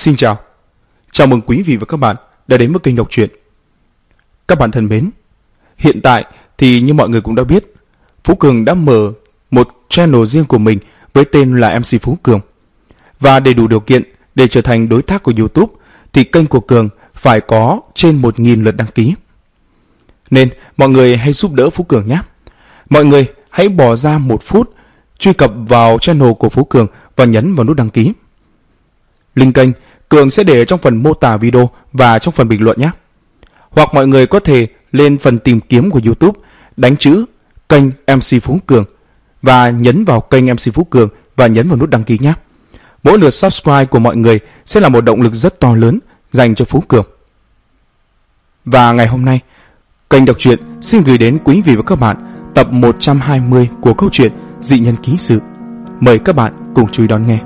Xin chào. Chào mừng quý vị và các bạn đã đến với kênh đọc truyện. Các bạn thân mến, hiện tại thì như mọi người cũng đã biết, Phú Cường đã mở một channel riêng của mình với tên là MC Phú Cường. Và để đủ điều kiện để trở thành đối tác của YouTube thì kênh của Cường phải có trên 1.000 lượt đăng ký. Nên mọi người hãy giúp đỡ Phú Cường nhé. Mọi người hãy bỏ ra 1 phút truy cập vào channel của Phú Cường và nhấn vào nút đăng ký. Link kênh Cường sẽ để trong phần mô tả video và trong phần bình luận nhé. Hoặc mọi người có thể lên phần tìm kiếm của YouTube, đánh chữ kênh MC Phú Cường và nhấn vào kênh MC Phú Cường và nhấn vào nút đăng ký nhé. Mỗi lượt subscribe của mọi người sẽ là một động lực rất to lớn dành cho Phú Cường. Và ngày hôm nay, kênh đọc truyện xin gửi đến quý vị và các bạn tập 120 của câu chuyện Dị Nhân Ký Sự. Mời các bạn cùng chú ý đón nghe.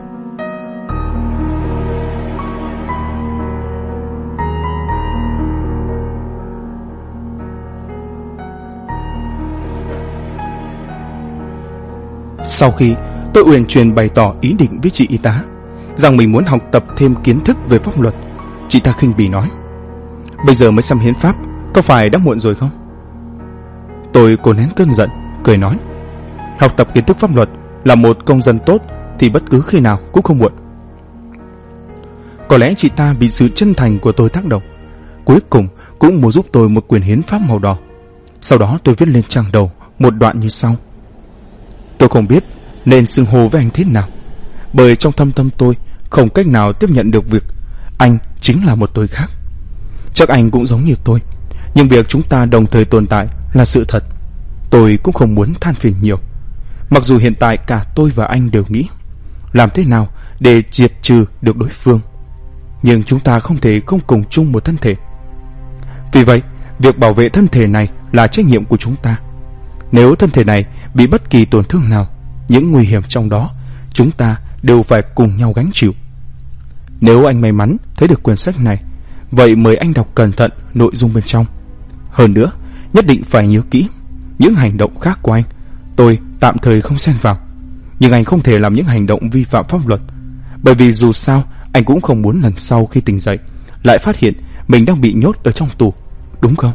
Sau khi tôi uyển chuyển bày tỏ ý định với chị y tá rằng mình muốn học tập thêm kiến thức về pháp luật, chị ta khinh bỉ nói: "Bây giờ mới xem hiến pháp, có phải đã muộn rồi không?" Tôi cố nén cơn giận, cười nói: "Học tập kiến thức pháp luật là một công dân tốt thì bất cứ khi nào cũng không muộn." Có lẽ chị ta bị sự chân thành của tôi tác động, cuối cùng cũng mua giúp tôi một quyển hiến pháp màu đỏ. Sau đó tôi viết lên trang đầu một đoạn như sau: "Tôi không biết nên xưng hô với anh thế nào, bởi trong thâm tâm tôi không cách nào tiếp nhận được việc anh chính là một tôi khác. Chắc anh cũng giống như tôi, nhưng việc chúng ta đồng thời tồn tại là sự thật. Tôi cũng không muốn than phiền nhiều. Mặc dù hiện tại cả tôi và anh đều nghĩ làm thế nào để diệt trừ được đối phương, nhưng chúng ta không thể không cùng chung một thân thể. Vì vậy, việc bảo vệ thân thể này là trách nhiệm của chúng ta. Nếu thân thể này bị bất kỳ tổn thương nào, những nguy hiểm trong đó chúng ta đều phải cùng nhau gánh chịu. Nếu anh may mắn thấy được quyển sách này, vậy mời anh đọc cẩn thận nội dung bên trong. Hơn nữa, nhất định phải nhớ kỹ, những hành động khác của anh tôi tạm thời không xen vào, nhưng anh không thể làm những hành động vi phạm pháp luật, bởi vì dù sao anh cũng không muốn lần sau khi tỉnh dậy lại phát hiện mình đang bị nhốt ở trong tù, đúng không?"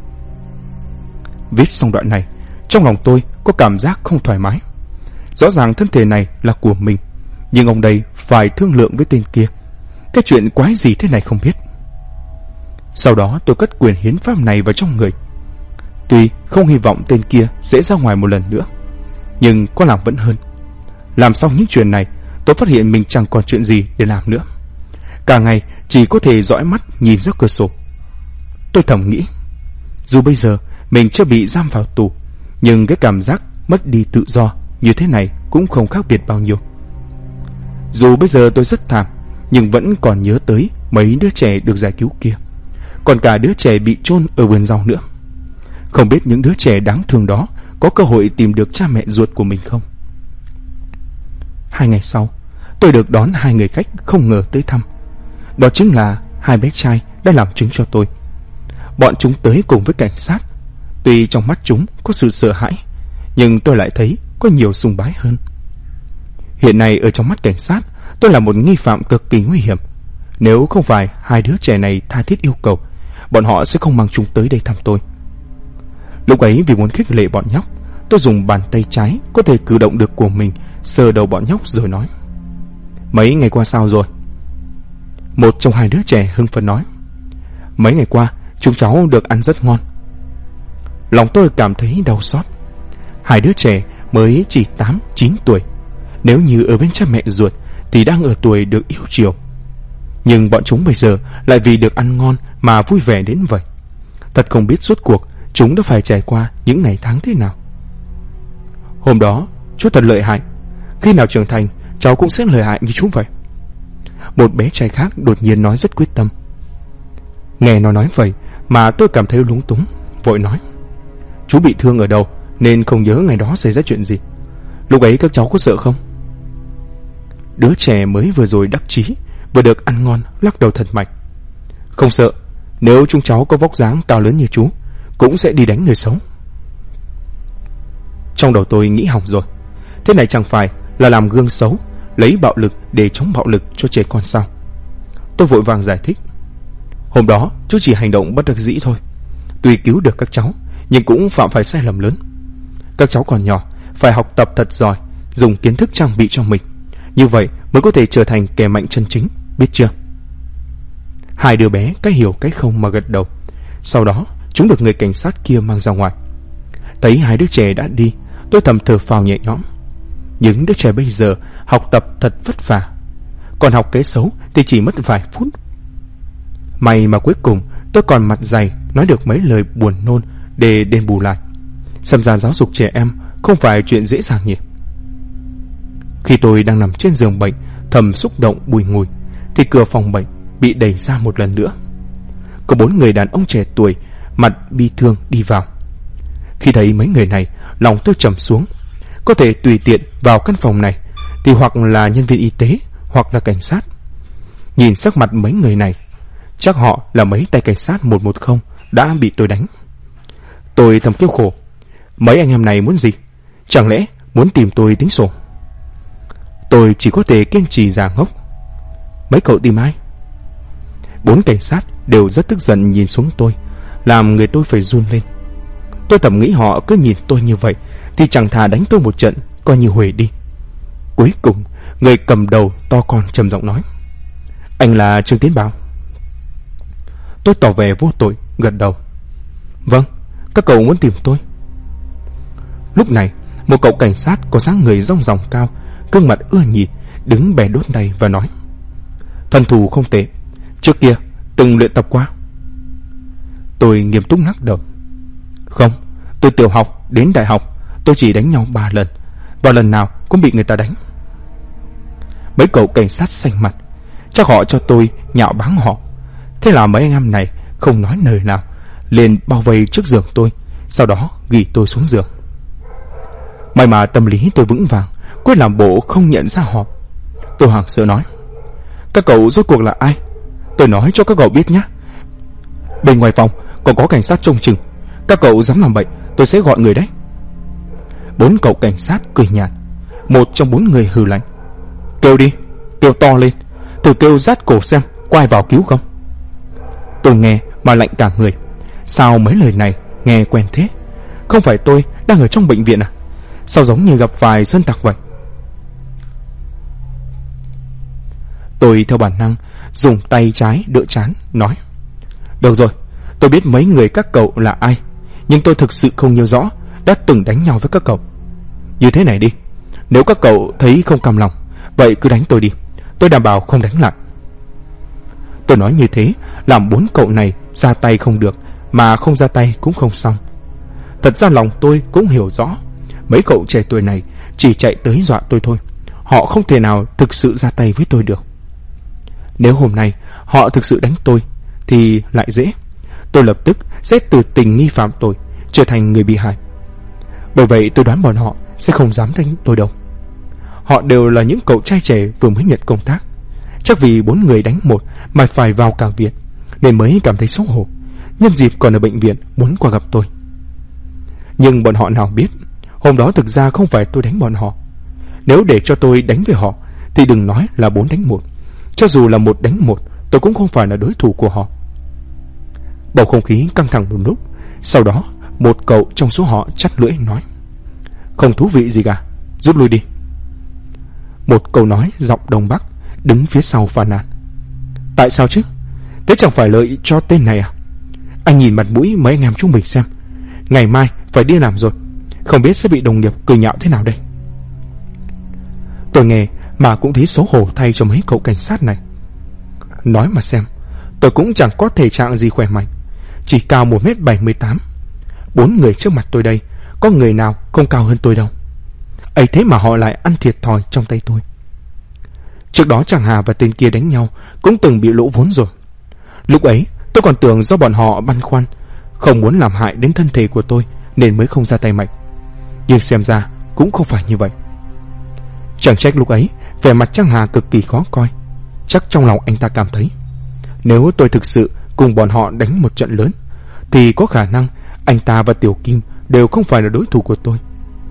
Viết xong đoạn này, trong lòng tôi có cảm giác không thoải mái. Rõ ràng thân thể này là của mình, nhưng ông đây phải thương lượng với tên kia. Cái chuyện quái gì thế này không biết. Sau đó tôi cất quyển hiến pháp này vào trong người. Tuy không hy vọng tên kia sẽ ra ngoài một lần nữa, nhưng có làm vẫn hơn. Làm xong những chuyện này, tôi phát hiện mình chẳng còn chuyện gì để làm nữa. Cả ngày chỉ có thể dõi mắt nhìn ra cửa sổ. Tôi thầm nghĩ, dù bây giờ mình chưa bị giam vào tù, nhưng cái cảm giác mất đi tự do như thế này cũng không khác biệt bao nhiêu. Dù bây giờ tôi rất thảm, nhưng vẫn còn nhớ tới mấy đứa trẻ được giải cứu kia, còn cả đứa trẻ bị chôn ở vườn rau nữa. Không biết những đứa trẻ đáng thương đó có cơ hội tìm được cha mẹ ruột của mình không? 2 ngày sau, tôi được đón 2 người khách không ngờ tới thăm. Đó chính là 2 bé trai đã làm chứng cho tôi. Bọn chúng tới cùng với cảnh sát. Tuy trong mắt chúng có sự sợ hãi, nhưng tôi lại thấy có nhiều sùng bái hơn. Hiện nay ở trong mắt cảnh sát, tôi là một nghi phạm cực kỳ nguy hiểm. Nếu không phải 2 đứa trẻ này tha thiết yêu cầu, bọn họ sẽ không mang chúng tới đây thăm tôi. Lúc ấy vì muốn khích lệ bọn nhóc, tôi dùng bàn tay trái có thể cử động được của mình sờ đầu bọn nhóc rồi nói: "Mấy ngày qua sao rồi?" Một trong 2 đứa trẻ hưng phấn nói: "Mấy ngày qua chúng cháu được ăn rất ngon." Lòng tôi cảm thấy đau xót. 2 đứa trẻ mới chỉ 8-9 tuổi, nếu như ở bên cha mẹ ruột thì đang ở tuổi được yêu chiều. Nhưng bọn chúng bây giờ lại vì được ăn ngon mà vui vẻ đến vậy. Thật không biết suốt cuộc chúng đã phải trải qua những ngày tháng thế nào. Hôm đó chú thật lợi hại, khi nào trưởng thành cháu cũng sẽ lợi hại như chú vậy. Một bé trai khác đột nhiên nói rất quyết tâm. Nghe nó nói vậy mà tôi cảm thấy lúng túng, vội nói: "Chú bị thương ở đâu nên không nhớ ngày đó xảy ra chuyện gì. Lúc ấy các cháu có sợ không?" Đứa trẻ mới vừa rồi đắc chí, vừa được ăn ngon lắc đầu thật mạnh: "Không sợ, nếu chúng cháu có vóc dáng cao lớn như chú cũng sẽ đi đánh người xấu." Trong đầu tôi nghĩ hỏng rồi, thế này chẳng phải là làm gương xấu, lấy bạo lực để chống bạo lực cho trẻ con sao? Tôi vội vàng giải thích. Hôm đó chú chỉ hành động bất đắc dĩ thôi. Tuy cứu được các cháu, nhưng cũng phạm phải sai lầm lớn. Các cháu còn nhỏ, phải học tập thật giỏi, dùng kiến thức trang bị cho mình. Như vậy mới có thể trở thành kẻ mạnh chân chính, biết chưa? Hai đứa bé cái hiểu cái không mà gật đầu. Sau đó chúng được người cảnh sát kia mang ra ngoài. Thấy hai đứa trẻ đã đi, tôi thầm thở phào nhẹ nhõm. Những đứa trẻ bây giờ học tập thật vất vả, còn học cái xấu thì chỉ mất vài phút. May mà cuối cùng tôi còn mặt dày nói được mấy lời buồn nôn để đền bù lại. Xem ra giáo dục trẻ em không phải chuyện dễ dàng nhỉ. Khi tôi đang nằm trên giường bệnh thầm xúc động bùi ngùi, thì cửa phòng bệnh bị đẩy ra một lần nữa. Có 4 người đàn ông trẻ tuổi mặt bi thương đi vào. Khi thấy mấy người này, lòng tôi trầm xuống. Có thể tùy tiện vào căn phòng này thì hoặc là nhân viên y tế, hoặc là cảnh sát. Nhìn sắc mặt mấy người này, chắc họ là mấy tay cảnh sát 110 đã bị tôi đánh. Tôi thầm kêu khổ. Mấy anh em này muốn gì? Chẳng lẽ muốn tìm tôi tính sổ? Tôi chỉ có thể kiên trì giả ngốc. Mấy cậu tìm ai? 4 cảnh sát đều rất tức giận nhìn xuống tôi, làm người tôi phải run lên. Tôi thầm nghĩ họ cứ nhìn tôi như vậy thì chẳng thà đánh tôi một trận, coi như huề đi. Cuối cùng người cầm đầu to con trầm giọng nói: Anh là Trương Tiến Bảo. Tôi tỏ vẻ vô tội gật đầu. Vâng, các cậu muốn tìm tôi. Lúc này một cậu cảnh sát có dáng người rong ròng cao, gương mặt ưa nhìn, đứng bè đốt tay và nói: Thân thủ không tệ, trước kia từng luyện tập qua. Tôi nghiêm túc lắc đầu. Không, từ tiểu học đến đại học tôi chỉ đánh nhau 3 lần, và lần nào cũng bị người ta đánh. Mấy cậu cảnh sát xanh mặt, chắc họ cho tôi nhạo báng họ. Thế là mấy anh em này không nói lời nào, liền bao vây trước giường tôi, sau đó ghi tôi xuống giường. May mà tâm lý tôi vững vàng, quyết làm bộ không nhận ra họ. Tôi hoảng sợ nói: Các cậu rốt cuộc là ai? Tôi nói cho các cậu biết nhé. Bên ngoài phòng còn có cảnh sát trông chừng. Các cậu dám làm bậy, tôi sẽ gọi người đấy. 4 cậu cảnh sát cười nhạt. Một trong 4 người hừ lạnh: Kêu đi, kêu to lên, thử kêu rát cổ xem có ai vào cứu không. Tôi nghe mà lạnh cả người. Sao mấy lời này nghe quen thế? Không phải tôi đang ở trong bệnh viện à? Sao giống như gặp vài sơn tặc vậy? Tôi theo bản năng dùng tay trái đỡ trán nói: Được rồi, tôi biết mấy người các cậu là ai, nhưng tôi thực sự không nhớ rõ đã từng đánh nhau với các cậu. Như thế này đi, nếu các cậu thấy không cam lòng, vậy cứ đánh tôi đi, tôi đảm bảo không đánh lại. Tôi nói như thế làm 4 cậu này ra tay không được, mà không ra tay cũng không xong. Thật ra lòng tôi cũng hiểu rõ, mấy cậu trẻ tuổi này chỉ chạy tới dọa tôi thôi, họ không thể nào thực sự ra tay với tôi được. Nếu hôm nay họ thực sự đánh tôi thì lại dễ, tôi lập tức sẽ từ tình nghi phạm tội trở thành người bị hại. Bởi vậy tôi đoán bọn họ sẽ không dám đánh tôi đâu. Họ đều là những cậu trai trẻ vừa mới nhận công tác, chắc vì 4 người đánh một mà phải vào cả viện, nên mới cảm thấy xấu hổ, nhân dịp còn ở bệnh viện muốn qua gặp tôi. Nhưng bọn họ nào biết, hôm đó thực ra không phải tôi đánh bọn họ. Nếu để cho tôi đánh với họ thì đừng nói là 4 đánh 1, cho dù là 1 đánh 1, tôi cũng không phải là đối thủ của họ. Bầu không khí căng thẳng một lúc, sau đó một cậu trong số họ chắt lưỡi nói: Không thú vị gì cả, rút lui đi. Một câu nói giọng Đông Bắc đứng phía sau phàn nàn: Tại sao chứ? Thế chẳng phải lợi cho tên này à? Anh nhìn mặt mũi mấy anh em chúng mình xem, ngày mai phải đi làm rồi, không biết sẽ bị đồng nghiệp cười nhạo thế nào đây. Tôi nghe mà cũng thấy xấu hổ thay cho mấy cậu cảnh sát này. Nói mà xem, tôi cũng chẳng có thể trạng gì khỏe mạnh, chỉ cao 1m78. 4 người trước mặt tôi đây, có người nào không cao hơn tôi đâu. Ấy thế mà họ lại ăn thiệt thòi trong tay tôi. Trước đó Tràng Hà và tên kia đánh nhau cũng từng bị lỗ vốn rồi. Lúc ấy tôi còn tưởng do bọn họ băn khoăn, không muốn làm hại đến thân thể của tôi nên mới không ra tay mạnh. Nhưng xem ra cũng không phải như vậy. Chẳng trách lúc ấy vẻ mặt Tràng Hà cực kỳ khó coi. Chắc trong lòng anh ta cảm thấy, nếu tôi thực sự cùng bọn họ đánh một trận lớn thì có khả năng anh ta và Tiểu Kim đều không phải là đối thủ của tôi.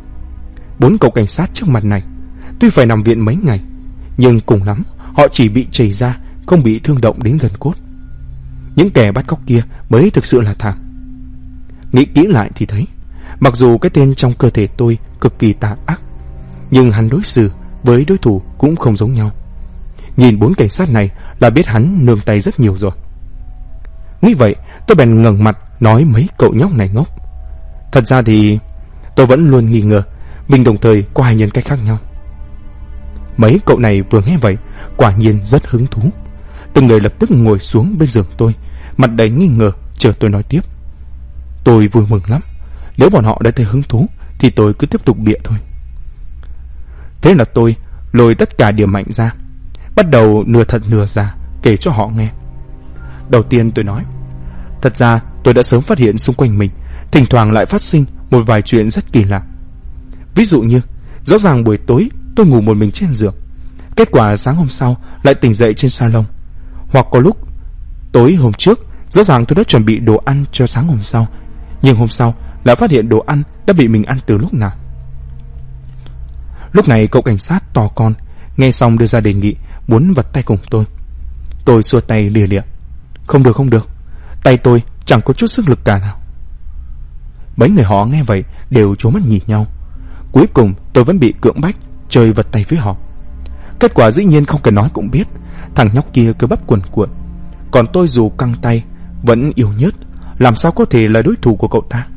4 cậu cảnh sát trước mặt này tuy phải nằm viện mấy ngày, nhưng cùng lắm họ chỉ bị chảy ra không bị thương động đến gần cốt. Những kẻ bắt cóc kia mới thực sự là thảm. Nghĩ kỹ lại thì thấy, mặc dù cái tên trong cơ thể tôi cực kỳ tà ác, nhưng hắn đối xử với đối thủ cũng không giống nhau. Nhìn 4 cảnh sát này là biết hắn nương tay rất nhiều rồi. Nghĩ vậy, tôi bèn ngẩng mặt nói mấy cậu nhóc này ngốc. Thật ra thì tôi vẫn luôn nghi ngờ mình đồng thời có 2 nhân cách khác nhau. Mấy cậu này vừa nghe vậy, quả nhiên rất hứng thú. Từng người lập tức ngồi xuống bên giường tôi, mặt đầy nghi ngờ chờ tôi nói tiếp. Tôi vui mừng lắm. Nếu bọn họ đã thấy hứng thú thì tôi cứ tiếp tục bịa thôi. Thế là tôi lôi tất cả điểm mạnh ra, bắt đầu nửa thật nửa giả kể cho họ nghe. Đầu tiên tôi nói, thật ra tôi đã sớm phát hiện xung quanh mình thỉnh thoảng lại phát sinh một vài chuyện rất kỳ lạ. Ví dụ như, rõ ràng buổi tối tôi ngủ một mình trên giường, kết quả sáng hôm sau lại tỉnh dậy trên salon. Hoặc có lúc tối hôm trước rõ ràng tôi đã chuẩn bị đồ ăn cho sáng hôm sau, nhưng hôm sau lại phát hiện đồ ăn đã bị mình ăn từ lúc nào. Lúc này cậu cảnh sát to con nghe xong đưa ra đề nghị muốn vật tay cùng tôi. Tôi xua tay lìa lịa. Không được, tay tôi chẳng có chút sức lực cả nào. Mấy người họ nghe vậy đều trố mắt nhìn nhau. Cuối cùng tôi vẫn bị cưỡng bách chơi vật tay với họ. Kết quả dĩ nhiên không cần nói cũng biết, thằng nhóc kia cơ bắp cuồn cuộn, còn tôi dù căng tay vẫn yếu nhớt, làm sao có thể là đối thủ của cậu ta.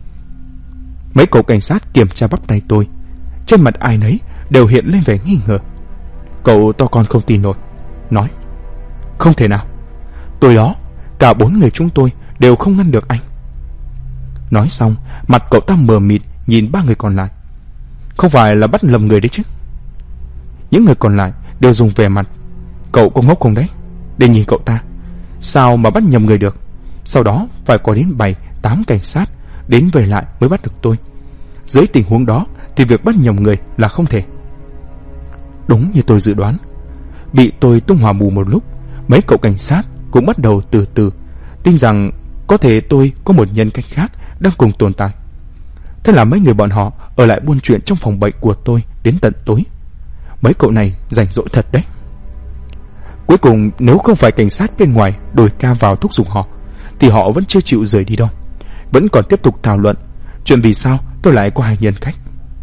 Mấy cậu cảnh sát kiểm tra bắp tay tôi, trên mặt ai nấy đều hiện lên vẻ nghi ngờ. Cậu to con không tin nổi, nói, không thể nào, tôi đó, cả 4 người chúng tôi đều không ngăn được anh. Nói xong, mặt cậu ta mờ mịt nhìn 3 người còn lại. Không phải là bắt lầm người đấy chứ? Những người còn lại đều dùng vẻ mặt, cậu có ngốc không đấy? Để nhìn cậu ta, sao mà bắt nhầm người được? Sau đó phải có đến 7-8 cảnh sát đến về lại mới bắt được tôi. Dưới tình huống đó thì việc bắt nhầm người là không thể. Đúng như tôi dự đoán, bị tôi tung hỏa mù một lúc, mấy cậu cảnh sát cũng bắt đầu từ từ tin rằng có thể tôi có một nhân cách khác đang cùng tồn tại. Thế là mấy người bọn họ ở lại buôn chuyện trong phòng bệnh của tôi đến tận tối. Mấy cậu này rảnh rỗi thật đấy. Cuối cùng nếu không phải cảnh sát bên ngoài đổi ca vào thúc giục họ thì họ vẫn chưa chịu rời đi đâu, vẫn còn tiếp tục thảo luận chuyện vì sao tôi lại có 2 nhân cách.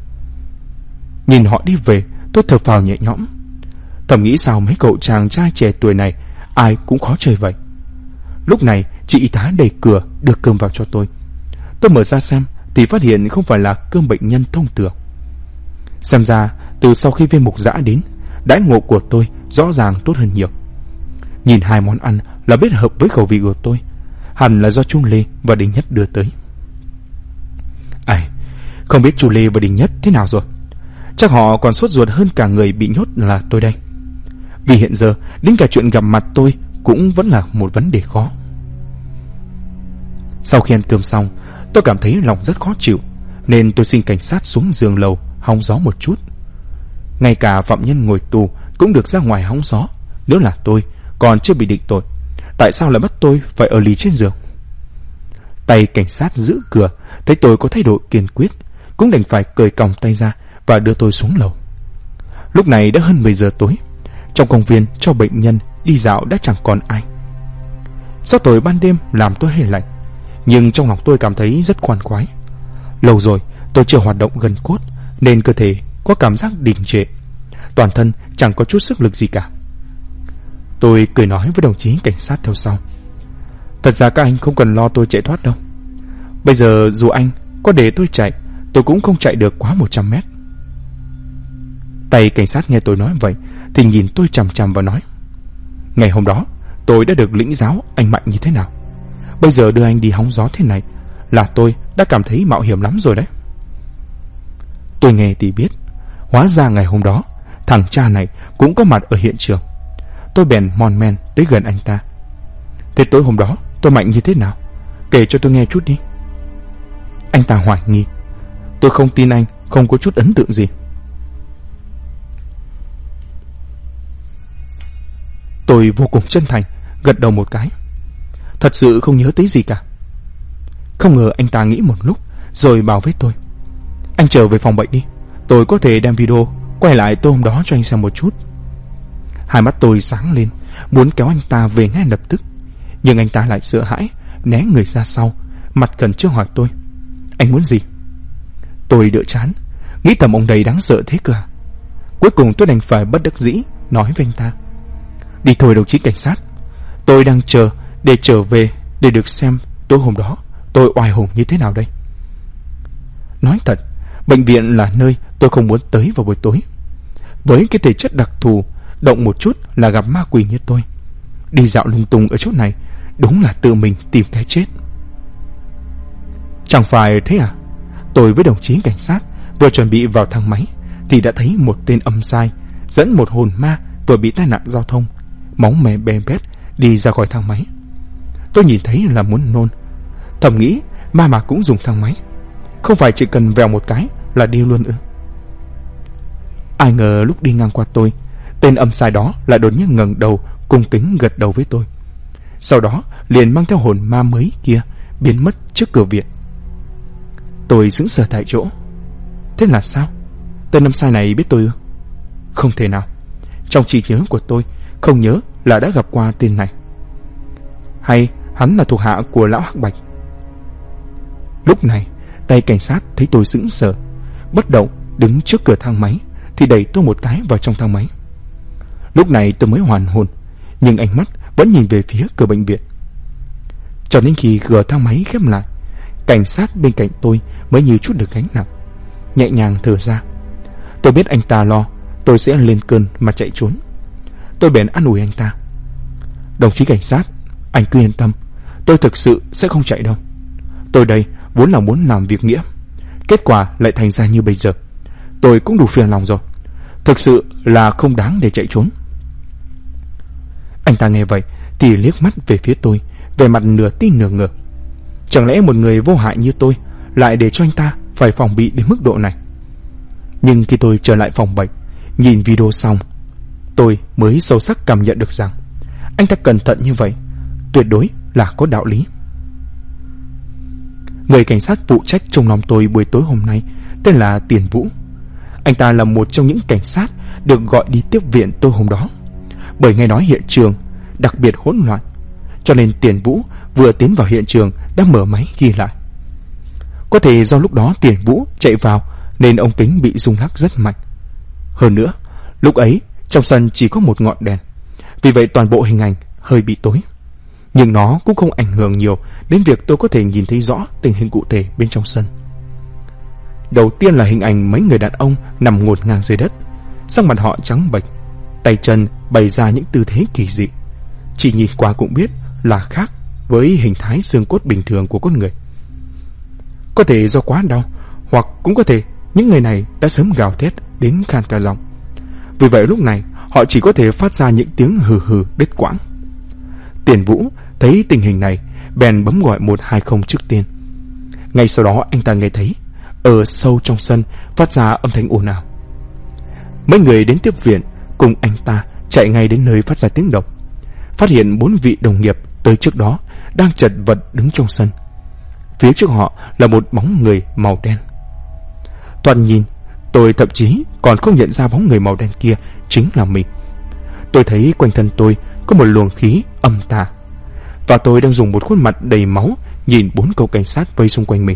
Nhìn họ đi về, tôi thở phào nhẹ nhõm, thầm nghĩ sao mấy cậu chàng trai trẻ tuổi này ai cũng khó chơi vậy. Lúc này chị y tá đẩy cửa đưa cơm vào cho tôi. Tôi mở ra xem thì phát hiện không phải là cơm bệnh nhân thông thường. Xem ra từ sau khi viên mục dã đến, đãi ngộ của tôi rõ ràng tốt hơn nhiều. Nhìn 2 món ăn là biết hợp với khẩu vị của tôi, hẳn là do Chu Lê và Đình Nhất đưa tới. Ai, không biết Chu Lê và Đình Nhất thế nào rồi. Chắc họ còn sốt ruột hơn cả người bị nhốt là tôi đây. Vì hiện giờ đến cả chuyện gặp mặt tôi cũng vẫn là một vấn đề khó. Sau khi ăn cơm xong, tôi cảm thấy lòng rất khó chịu, nên tôi xin cảnh sát xuống giường lầu hóng gió một chút. Ngay cả phạm nhân ngồi tù cũng được ra ngoài hóng gió. Nếu là tôi còn chưa bị định tội, tại sao lại bắt tôi phải ở lì trên giường? Tay cảnh sát giữ cửa thấy tôi có thái độ kiên quyết, cũng đành phải cởi còng tay ra và đưa tôi xuống lầu. Lúc này đã hơn 10 giờ tối. Trong công viên cho bệnh nhân đi dạo đã chẳng còn ai. Gió tối ban đêm làm tôi hơi lạnh, nhưng trong lòng tôi cảm thấy rất khoan khoái. Lâu rồi tôi chưa hoạt động gần cốt, nên cơ thể có cảm giác đình trệ, toàn thân chẳng có chút sức lực gì cả. Tôi cười nói với đồng chí cảnh sát theo sau, thật ra các anh không cần lo tôi chạy thoát đâu. Bây giờ dù anh có để tôi chạy, tôi cũng không chạy được quá 100 mét. Tay cảnh sát nghe tôi nói vậy thì nhìn tôi chằm chằm và nói, ngày hôm đó tôi đã được lĩnh giáo anh mạnh như thế nào. Bây giờ đưa anh đi hóng gió thế này là tôi đã cảm thấy mạo hiểm lắm rồi đấy. Tôi nghe thì biết, hóa ra ngày hôm đó thằng cha này cũng có mặt ở hiện trường. Tôi bèn mon men tới gần anh ta. Thế tối hôm đó tôi mạnh như thế nào? Kể cho tôi nghe chút đi. Anh ta hoài nghi. Tôi không tin anh không có chút ấn tượng gì. Tôi vô cùng chân thành gật đầu một cái, thật sự không nhớ tới gì cả. Không ngờ anh ta nghĩ một lúc rồi bảo với tôi, anh trở về phòng bệnh đi, tôi có thể đem video quay lại tối hôm đó cho anh xem một chút. Hai mắt tôi sáng lên, muốn kéo anh ta về ngay lập tức, nhưng anh ta lại sợ hãi, né người ra sau, mặt khẩn trương hỏi tôi: Anh muốn gì? Tôi đỡ chán, nghĩ thầm ông đầy đáng sợ thế cơ à? Cuối cùng tôi đành phải bất đắc dĩ nói với anh ta: Đi thôi đồng chí cảnh sát, tôi đang chờ để trở về để được xem tối hôm đó tôi oai hùng như thế nào đây. Nói thật, bệnh viện là nơi tôi không muốn tới vào buổi tối. Với cái thể chất đặc thù, động một chút là gặp ma quỷ như tôi, đi dạo lung tung ở chỗ này đúng là tự mình tìm cái chết. Chẳng phải thế à? Tôi với đồng chí cảnh sát vừa chuẩn bị vào thang máy thì đã thấy một tên âm sai dẫn một hồn ma vừa bị tai nạn giao thông, máu me be bét đi ra khỏi thang máy. Tôi nhìn thấy là muốn nôn, thầm nghĩ ma mà cũng dùng thang máy, không phải chỉ cần vèo một cái là đi luôn ư? Ai ngờ lúc đi ngang qua tôi, tên âm sai đó lại đột nhiên ngẩng đầu cung kính gật đầu với tôi, sau đó liền mang theo hồn ma mới kia biến mất trước cửa viện. Tôi sững sờ tại chỗ. Thế là sao? Tên âm sai này biết tôi ư? Không thể nào. Trong trí nhớ của tôi không nhớ là đã gặp qua tên này. Hay hắn là thuộc hạ của lão Hắc Bạch? Lúc này tay cảnh sát thấy tôi sững sờ, bất động đứng trước cửa thang máy thì đẩy tôi một cái vào trong thang máy. Lúc này tôi mới hoàn hồn, nhưng ánh mắt vẫn nhìn về phía cửa bệnh viện. Cho đến khi cửa thang máy khép lại, cảnh sát bên cạnh tôi mới như chút được gánh nặng, nhẹ nhàng thở ra. Tôi biết anh ta lo tôi sẽ lên cơn mà chạy trốn. Tôi bèn an ủi anh ta: Đồng chí cảnh sát, anh cứ yên tâm, tôi thực sự sẽ không chạy đâu. Tôi đây vốn là muốn làm việc nghĩa, kết quả lại thành ra như bây giờ. Tôi cũng đủ phiền lòng rồi, thực sự là không đáng để chạy trốn. Anh ta nghe vậy thì liếc mắt về phía tôi, vẻ mặt nửa tin nửa ngờ. Chẳng lẽ một người vô hại như tôi lại để cho anh ta phải phòng bị đến mức độ này? Nhưng khi tôi trở lại phòng bệnh, nhìn video xong, tôi mới sâu sắc cảm nhận được rằng anh ta cẩn thận như vậy tuyệt đối là có đạo lý. Người cảnh sát phụ trách trông nom tôi buổi tối hôm nay tên là Tiền Vũ. Anh ta là một trong những cảnh sát được gọi đi tiếp viện tôi hôm đó, bởi nghe nói hiện trường đặc biệt hỗn loạn, cho nên Tiền Vũ vừa tiến vào hiện trường đã mở máy ghi lại. Có thể do lúc đó Tiền Vũ chạy vào nên ống kính bị rung lắc rất mạnh. Hơn nữa, lúc ấy trong sân chỉ có một ngọn đèn, vì vậy toàn bộ hình ảnh hơi bị tối. Nhưng nó cũng không ảnh hưởng nhiều đến việc tôi có thể nhìn thấy rõ tình hình cụ thể bên trong sân. Đầu tiên là hình ảnh mấy người đàn ông nằm ngổn ngang dưới đất, sắc mặt họ trắng bệch, tay chân bày ra những tư thế kỳ dị, chỉ nhìn qua cũng biết là khác với hình thái xương cốt bình thường của con người. Có thể do quá đau, hoặc cũng có thể những người này đã sớm gào thét đến khan cả giọng. Vì vậy lúc này họ chỉ có thể phát ra những tiếng hừ hừ đứt quãng. Tiền Vũ thấy tình hình này bèn bấm gọi 120 trước tiên. Ngay sau đó anh ta nghe thấy ở sâu trong sân phát ra âm thanh ồn ào. Mấy người đến tiếp viện cùng anh ta chạy ngay đến nơi phát ra tiếng động, phát hiện 4 vị đồng nghiệp tới trước đó đang chật vật đứng trong sân. Phía trước họ là một bóng người màu đen. Toàn nhìn, tôi thậm chí còn không nhận ra bóng người màu đen kia chính là mình. Tôi thấy quanh thân tôi có một luồng khí âm tà, và tôi đang dùng một khuôn mặt đầy máu nhìn 4 cậu cảnh sát vây xung quanh mình.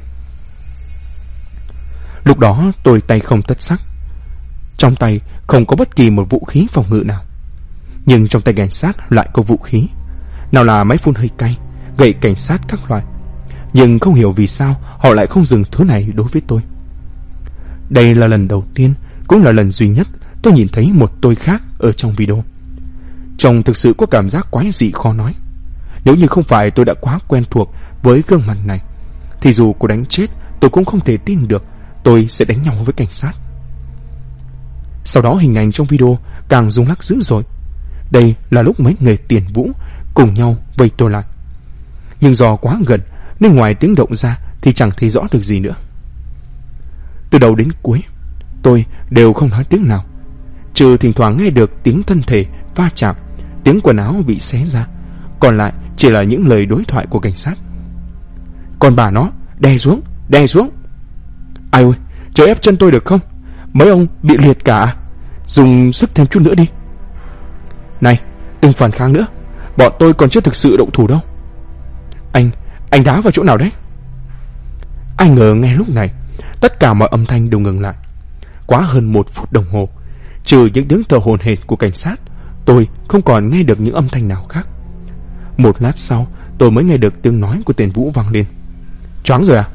Lúc đó tôi tay không tất sắc, trong tay không có bất kỳ một vũ khí phòng ngự nào, nhưng trong tay cảnh sát lại có vũ khí, nào là máy phun hơi cay, gậy cảnh sát các loại. Nhưng không hiểu vì sao họ lại không dừng thứ này đối với tôi. Đây là lần đầu tiên, cũng là lần duy nhất tôi nhìn thấy một tôi khác ở trong video. Trông thực sự có cảm giác quái dị khó nói. Nếu như không phải tôi đã quá quen thuộc với gương mặt này, thì dù có đánh chết tôi cũng không thể tin được tôi sẽ đánh nhau với cảnh sát. Sau đó hình ảnh trong video càng rung lắc dữ dội. Đây là lúc mấy người Tiền Vũ cùng nhau vây tôi lại, nhưng do quá gần nên ngoài tiếng động ra thì chẳng thấy rõ được gì nữa. Từ đầu đến cuối tôi đều không nói tiếng nào, trừ thỉnh thoảng nghe được tiếng thân thể va chạm, tiếng quần áo bị xé ra, còn lại chỉ là những lời đối thoại của cảnh sát. Còn bà nó, đè xuống, đè xuống. Ai ơi, chờ ép chân tôi được không? Mấy ông bị liệt cả, dùng sức thêm chút nữa đi. Này, đừng phản kháng nữa, bọn tôi còn chưa thực sự động thủ đâu. Anh đá vào chỗ nào đấy? Ai ngờ ngay lúc này, tất cả mọi âm thanh đều ngừng lại. Quá hơn 1 phút đồng hồ, trừ những tiếng thở hổn hển của cảnh sát, tôi không còn nghe được những âm thanh nào khác. Một lát sau, tôi mới nghe được tiếng nói của tên Vũ vang lên. Choáng rồi à?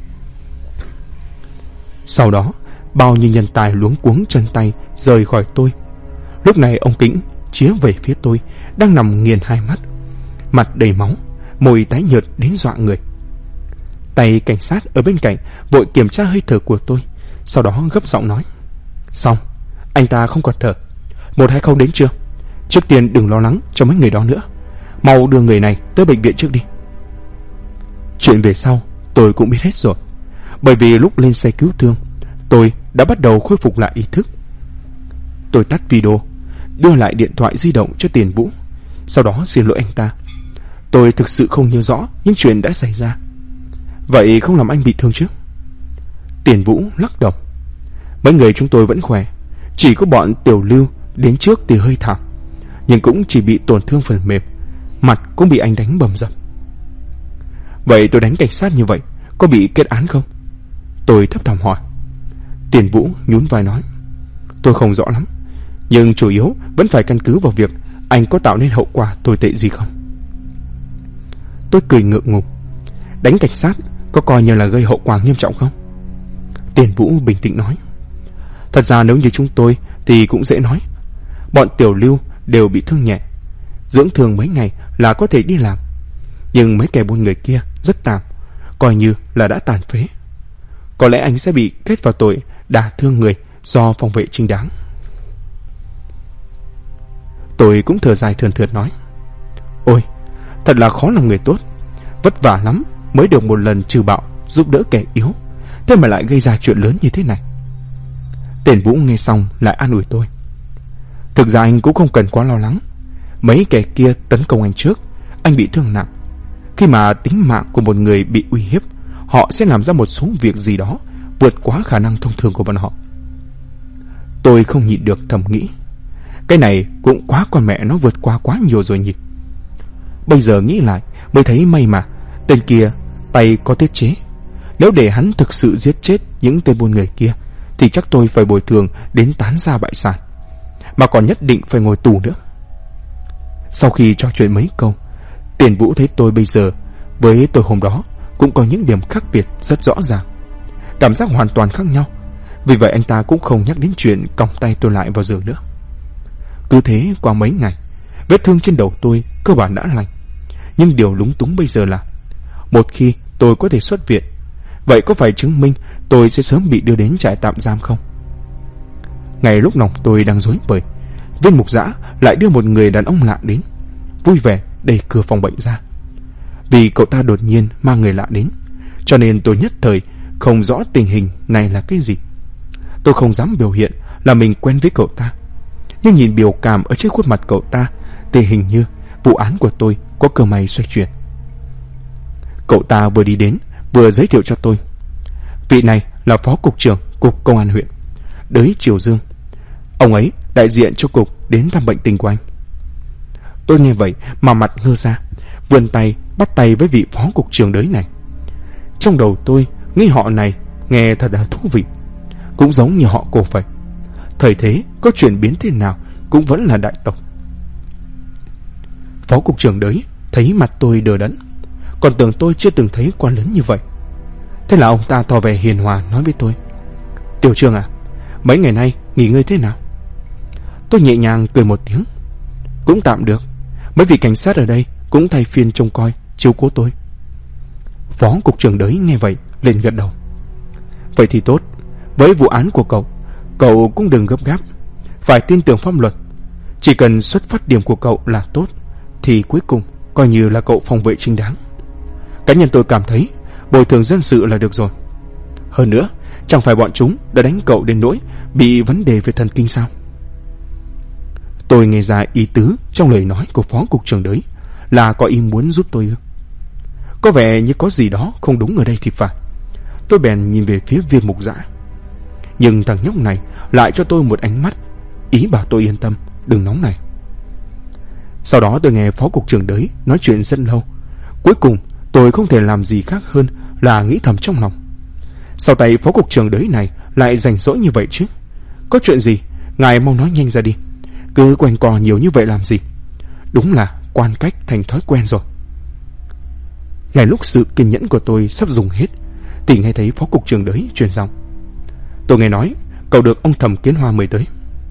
Sau đó, bao nhiêu nhân tài luống cuống chân tay rời khỏi tôi. Lúc này ông Kĩnh chĩa về phía tôi, đang nằm nghiền hai mắt, mặt đầy máu, môi tái nhợt đến dọa người. Tay cảnh sát ở bên cạnh vội kiểm tra hơi thở của tôi, sau đó gấp giọng nói: Xong, anh ta không còn thở. 120 đến chưa? Trước tiên đừng lo lắng cho mấy người đó nữa, mau đưa người này tới bệnh viện trước đi. Chuyện về sau tôi cũng biết hết rồi, bởi vì lúc lên xe cứu thương, tôi đã bắt đầu khôi phục lại ý thức. Tôi tắt video, đưa lại điện thoại di động cho Tiền Vũ, sau đó xin lỗi anh ta. Tôi thực sự không nhớ rõ những chuyện đã xảy ra. Vậy không làm anh bị thương chứ? Tiền Vũ lắc đầu. Mấy người chúng tôi vẫn khỏe, chỉ có bọn Tiểu Lưu đến trước thì hơi thảm, nhưng cũng chỉ bị tổn thương phần mềm, mặt cũng bị anh đánh bầm dập. Vậy tôi đánh cảnh sát như vậy có bị kết án không? Tôi thấp thỏm hỏi. Tiền Vũ nhún vai nói: Tôi không rõ lắm, nhưng chủ yếu vẫn phải căn cứ vào việc anh có tạo nên hậu quả tồi tệ gì không. Tôi cười ngượng ngùng. Đánh cảnh sát có coi như là gây hậu quả nghiêm trọng không? Tiền Vũ bình tĩnh nói: Thật ra nếu như chúng tôi thì cũng dễ nói. Bọn Tiểu Lưu đều bị thương nhẹ, dưỡng thương mấy ngày là có thể đi làm. Nhưng mấy kẻ buôn người kia rất tạm, coi như là đã tàn phế. Có lẽ anh sẽ bị kết vào tội đả thương người do phòng vệ chính đáng. Tôi cũng thở dài thườn thượt nói: Ôi, thật là khó làm người tốt, vất vả lắm mới được một lần trừ bạo giúp đỡ kẻ yếu, thế mà lại gây ra chuyện lớn như thế này. Tiền Vũ nghe xong lại an ủi tôi: Thực ra anh cũng không cần quá lo lắng. Mấy kẻ kia tấn công anh trước, anh bị thương nặng. Khi mà tính mạng của một người bị uy hiếp, họ sẽ làm ra một số việc gì đó vượt quá khả năng thông thường của bọn họ. Tôi không nhịn được thầm nghĩ, cái này cũng quá con mẹ nó vượt qua quá nhiều rồi nhỉ. Bây giờ nghĩ lại mới thấy may mà tên kia tay có tiết chế. Nếu để hắn thực sự giết chết những tên buôn người kia thì chắc tôi phải bồi thường đến tán gia bại sản, mà còn nhất định phải ngồi tù nữa. Sau khi trò chuyện mấy câu, Tiền Vũ thấy tôi bây giờ với tôi hôm đó cũng có những điểm khác biệt rất rõ ràng, cảm giác hoàn toàn khác nhau. Vì vậy anh ta cũng không nhắc đến chuyện còng tay tôi lại vào giường nữa. Cứ thế qua mấy ngày, vết thương trên đầu tôi cơ bản đã lành. Nhưng điều lúng túng bây giờ là, một khi tôi có thể xuất viện, vậy có phải chứng minh tôi sẽ sớm bị đưa đến trại tạm giam không? Ngay lúc lòng tôi đang rối bời, Viên Mục Dã lại đưa một người đàn ông lạ đến, vui vẻ đẩy cửa phòng bệnh ra. Vì cậu ta đột nhiên mang người lạ đến, cho nên tôi nhất thời không rõ tình hình này là cái gì. Tôi không dám biểu hiện là mình quen với cậu ta, nhưng nhìn biểu cảm ở trên khuôn mặt cậu ta thì hình như vụ án của tôi có cơ may xoay chuyển. Cậu ta vừa đi đến vừa giới thiệu cho tôi: Vị này là Phó Cục trưởng Cục Công an huyện, Đới Triều Dương. Ông ấy đại diện cho cục đến thăm bệnh tình của anh. Tôi nghe vậy mà mặt ngơ ra, vươn tay bắt tay với vị Phó Cục trưởng Đới này. Trong đầu tôi nghĩ họ này nghe thật là thú vị, cũng giống như họ Cổ vậy. Thời thế có chuyển biến thế nào cũng vẫn là đại tộc. Phó Cục trưởng Đới thấy mặt tôi đờ đẫn, còn tưởng tôi chưa từng thấy quan lớn như vậy. Thế là ông ta tỏ vẻ hiền hòa nói với tôi: Tiểu Trương à, mấy ngày nay nghỉ ngơi thế nào? Tôi nhẹ nhàng cười một tiếng: Cũng tạm được, mấy vị cảnh sát ở đây cũng thay phiên trông coi chiếu cố tôi. Phó Cục trưởng Đới nghe vậy liền gật đầu: Vậy thì tốt. Với vụ án của cậu cũng đừng gấp gáp, phải tin tưởng pháp luật. Chỉ cần xuất phát điểm của cậu là tốt thì cuối cùng coi như là cậu phòng vệ chính đáng. Cá nhân tôi cảm thấy bồi thường dân sự là được rồi. Hơn nữa, chẳng phải bọn chúng đã đánh cậu đến nỗi bị vấn đề về thần kinh sao? Tôi nghe ra ý tứ trong lời nói của Phó Cục trưởng Đới là có ý muốn giúp tôi ư? Có vẻ như có gì đó không đúng ở đây thì phải. Tôi bèn nhìn về phía Viên Mục Dã, nhưng thằng nhóc này lại cho tôi một ánh mắt ý bảo tôi yên tâm, đừng nóng này. Sau đó tôi nghe phó cục trưởng Đới nói chuyện rất lâu. Cuối cùng tôi không thể làm gì khác hơn là nghĩ thầm trong lòng, sao tay phó cục trưởng Đới này lại rảnh rỗi như vậy chứ? Có chuyện gì ngài mau nói nhanh ra đi, cứ quanh co nhiều như vậy làm gì? Đúng là quan cách thành thói quen rồi. Ngay lúc sự kiên nhẫn của tôi sắp dùng hết thì nghe thấy phó cục trưởng Đới truyền giọng: tôi nghe nói cậu được ông Thẩm Kiến Hoa mời tới.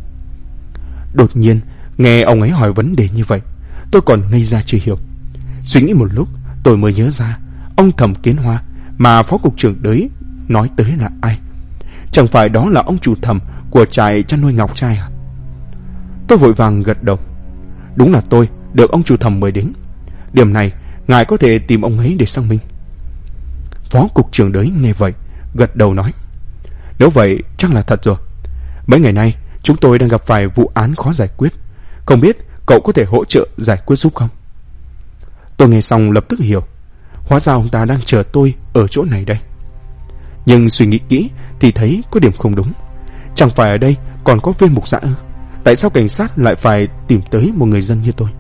Đột nhiên nghe ông ấy hỏi vấn đề như vậy, tôi còn ngây ra chưa hiểu. Suy nghĩ một lúc tôi mới nhớ ra ông Thẩm Kiến Hoa mà phó cục trưởng Đới nói tới là ai. Chẳng phải đó là ông chủ thẩm của trại chăn nuôi Ngọc Trai à? Tôi vội vàng gật đầu. Đúng là tôi được ông chủ thẩm mời đến. Điểm này ngài có thể tìm ông ấy để xác minh. Phó cục trưởng Đới nghe vậy gật đầu nói: nếu vậy chắc là thật rồi. Mấy ngày nay chúng tôi đang gặp phải vụ án khó giải quyết, không biết cậu có thể hỗ trợ giải quyết giúp không? Tôi nghe xong lập tức hiểu, hóa ra ông ta đang chờ tôi ở chỗ này đây. Nhưng suy nghĩ kỹ thì thấy có điểm không đúng. Chẳng phải ở đây còn có viên mục giã ư? Tại sao cảnh sát lại phải tìm tới một người dân như tôi?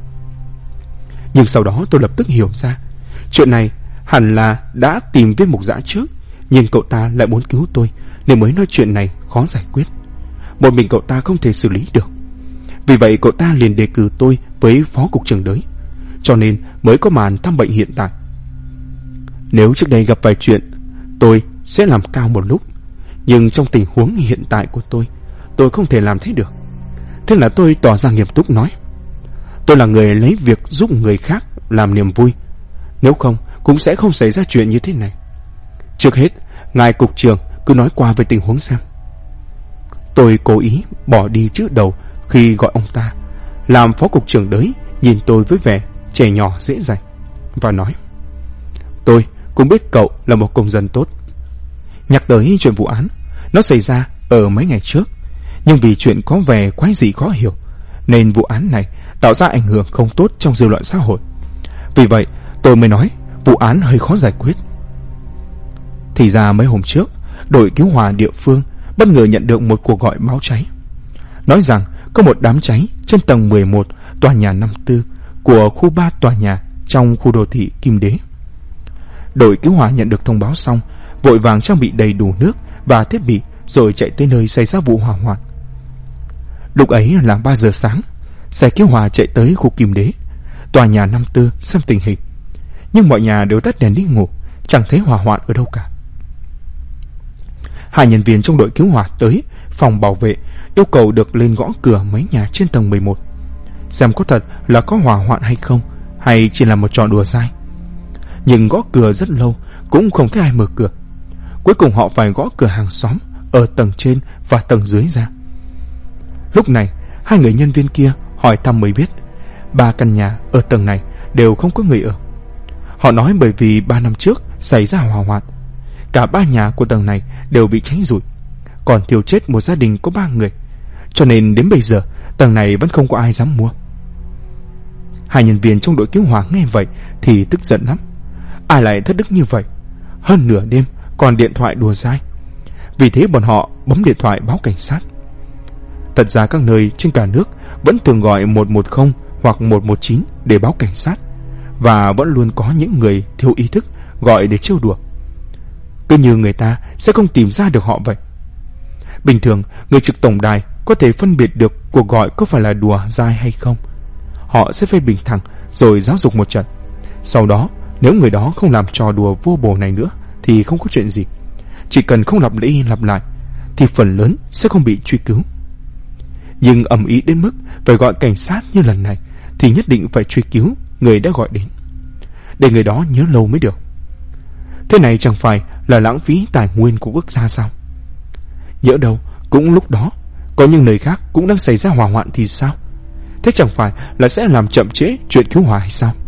Nhưng sau đó tôi lập tức hiểu ra, chuyện này hẳn là đã tìm viên mục giã trước, nhưng cậu ta lại muốn cứu tôi nên mới nói chuyện này khó giải quyết. Một mình cậu ta không thể xử lý được. Vì vậy cậu ta liền đề cử tôi với phó cục trưởng Đới, cho nên mới có màn thăm bệnh hiện tại. Nếu trước đây gặp phải chuyện, tôi sẽ làm cao một lúc, nhưng trong tình huống hiện tại của tôi không thể làm thế được. Thế là tôi tỏ ra nghiêm túc nói: tôi là người lấy việc giúp người khác làm niềm vui, nếu không cũng sẽ không xảy ra chuyện như thế này. Trước hết ngài cục trưởng cứ nói qua về tình huống xem. Tôi cố ý bỏ đi chữ đầu khi gọi ông ta, làm phó cục trưởng Đới nhìn tôi với vẻ trẻ nhỏ dễ dãi và nói: tôi cũng biết cậu là một công dân tốt. Nhắc tới chuyện vụ án, nó xảy ra ở mấy ngày trước, nhưng vì chuyện có vẻ quái dị khó hiểu nên vụ án này tạo ra ảnh hưởng không tốt trong dư luận xã hội. Vì vậy tôi mới nói vụ án hơi khó giải quyết. Thì ra mấy hôm trước, đội cứu hỏa địa phương bất ngờ nhận được một cuộc gọi báo cháy, nói rằng có một đám cháy trên tầng 11 tòa nhà 54 của khu 3 tòa nhà trong khu đô thị Kim Đế. Đội cứu hỏa nhận được thông báo xong, vội vàng trang bị đầy đủ nước và thiết bị rồi chạy tới nơi xảy ra vụ hỏa hoạn. Lúc ấy là 3 giờ sáng, xe cứu hỏa chạy tới khu Kim Đế, tòa nhà 54 xem tình hình, nhưng mọi nhà đều tắt đèn đi ngủ, chẳng thấy hỏa hoạn ở đâu cả. 2 nhân viên trong đội cứu hỏa tới phòng bảo vệ yêu cầu được lên gõ cửa mấy nhà trên tầng 11, xem có thật là có hỏa hoạn hay không, hay chỉ là một trò đùa dai. Nhưng gõ cửa rất lâu cũng không thấy ai mở cửa. Cuối cùng họ phải gõ cửa hàng xóm ở tầng trên và tầng dưới ra. Lúc này 2 người nhân viên kia hỏi thăm mới biết 3 căn nhà ở tầng này đều không có người ở. Họ nói bởi vì 3 năm trước xảy ra hỏa hoạn, cả 3 nhà của tầng này đều bị cháy rụi, còn thiêu chết một gia đình có 3 người, cho nên đến bây giờ tầng này vẫn không có ai dám mua. 2 nhân viên trong đội cứu hỏa nghe vậy thì tức giận lắm. Ai lại thất đức như vậy, hơn nửa đêm còn điện thoại đùa dai. Vì thế bọn họ bấm điện thoại báo cảnh sát. Thật ra các nơi trên cả nước vẫn thường gọi 110 hoặc 119 để báo cảnh sát, và vẫn luôn có những người thiếu ý thức gọi để trêu đùa, cứ như người ta sẽ không tìm ra được họ vậy. Bình thường người trực tổng đài có thể phân biệt được cuộc gọi có phải là đùa dai hay không. Họ sẽ phê bình thẳng rồi giáo dục một trận. Sau đó nếu người đó không làm trò đùa vô bổ này nữa thì không có chuyện gì. Chỉ cần không lặp đi lặp lại thì phần lớn sẽ không bị truy cứu. Nhưng ầm ĩ đến mức phải gọi cảnh sát như lần này thì nhất định phải truy cứu người đã gọi đến, để người đó nhớ lâu mới được. Thế này chẳng phải là lãng phí tài nguyên của quốc gia sao? Nhỡ đâu cũng lúc đó có những nơi khác cũng đang xảy ra hỏa hoạn thì sao? Thế chẳng phải là sẽ làm chậm trễ chuyện cứu hỏa hay sao?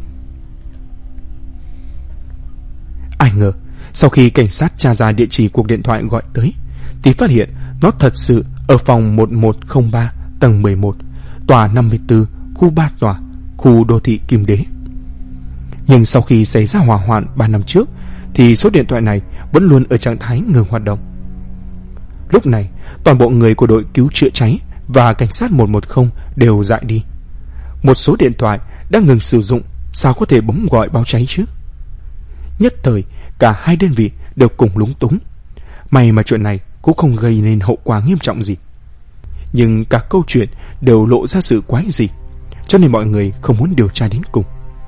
Ai ngờ sau khi cảnh sát tra ra địa chỉ cuộc điện thoại gọi tới thì phát hiện nó thật sự ở phòng 1103 tầng 11 tòa 54 khu 3 tòa khu đô thị Kim Đế. Nhưng sau khi xảy ra hỏa hoạn 3 năm trước thì số điện thoại này vẫn luôn ở trạng thái ngừng hoạt động. Lúc này toàn bộ người của đội cứu chữa cháy và cảnh sát 110 đều dại đi. Một số điện thoại đang ngừng sử dụng, sao có thể bấm gọi báo cháy chứ? Nhất thời, cả hai đơn vị đều cùng lúng túng. May mà chuyện này cũng không gây nên hậu quả nghiêm trọng gì. Nhưng cả câu chuyện đều lộ ra sự quái dị, cho nên mọi người không muốn điều tra đến cùng.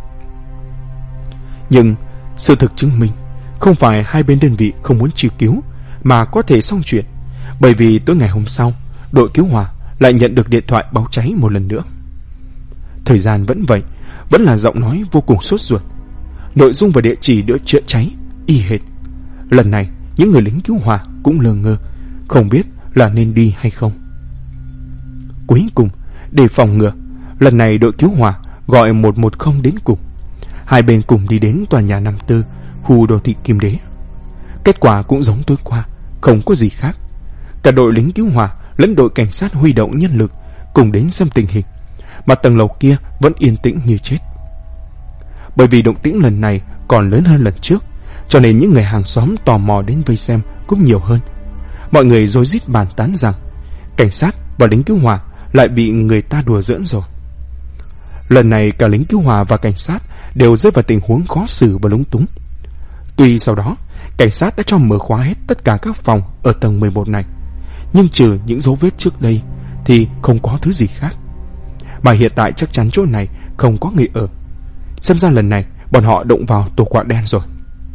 Nhưng sự thực chứng minh, không phải hai bên đơn vị không muốn chiêu cứu, mà có thể xong chuyện. Bởi vì tối ngày hôm sau, đội cứu hỏa lại nhận được điện thoại báo cháy một lần nữa. Thời gian vẫn vậy, vẫn là giọng nói vô cùng sốt ruột. Nội dung và địa chỉ đỡ chữa cháy y hệt. Lần này, những người lính cứu hỏa cũng lơ ngơ, không biết là nên đi hay không. Cuối cùng, để phòng ngừa, lần này đội cứu hỏa gọi 110 đến cùng. Hai bên cùng đi đến tòa nhà 54, khu đô thị Kim Đế. Kết quả cũng giống tối qua, không có gì khác. Cả đội lính cứu hỏa lẫn đội cảnh sát huy động nhân lực cùng đến xem tình hình, mà tầng lầu kia vẫn yên tĩnh như chết. Bởi vì động tĩnh lần này còn lớn hơn lần trước, cho nên những người hàng xóm tò mò đến vây xem cũng nhiều hơn. Mọi người rối rít bàn tán rằng cảnh sát và lính cứu hỏa lại bị người ta đùa giỡn rồi. Lần này cả lính cứu hỏa và cảnh sát đều rơi vào tình huống khó xử và lúng túng. Tuy sau đó cảnh sát đã cho mở khóa hết tất cả các phòng ở tầng 11 này, nhưng trừ những dấu vết trước đây thì không có thứ gì khác. Mà hiện tại chắc chắn chỗ này không có người ở. Xem ra lần này bọn họ động vào tổ quạ đen rồi.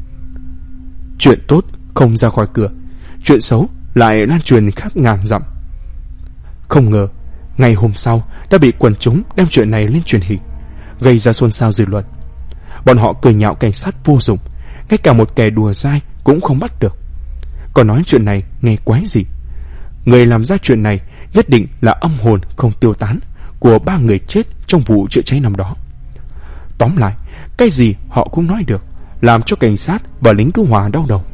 Chuyện tốt không ra khỏi cửa, chuyện xấu lại lan truyền khắp ngàn dặm. Không ngờ ngày hôm sau đã bị quần chúng đem chuyện này lên truyền hình, gây ra xôn xao dư luận. Bọn họ cười nhạo cảnh sát vô dụng, ngay cả một kẻ đùa dai cũng không bắt được. Còn nói chuyện này nghe quái gì. Người làm ra chuyện này nhất định là âm hồn không tiêu tán của 3 người chết trong vụ chữa cháy năm đó. Tóm lại, cái gì họ cũng nói được, làm cho cảnh sát và lính cứu hỏa đau đầu.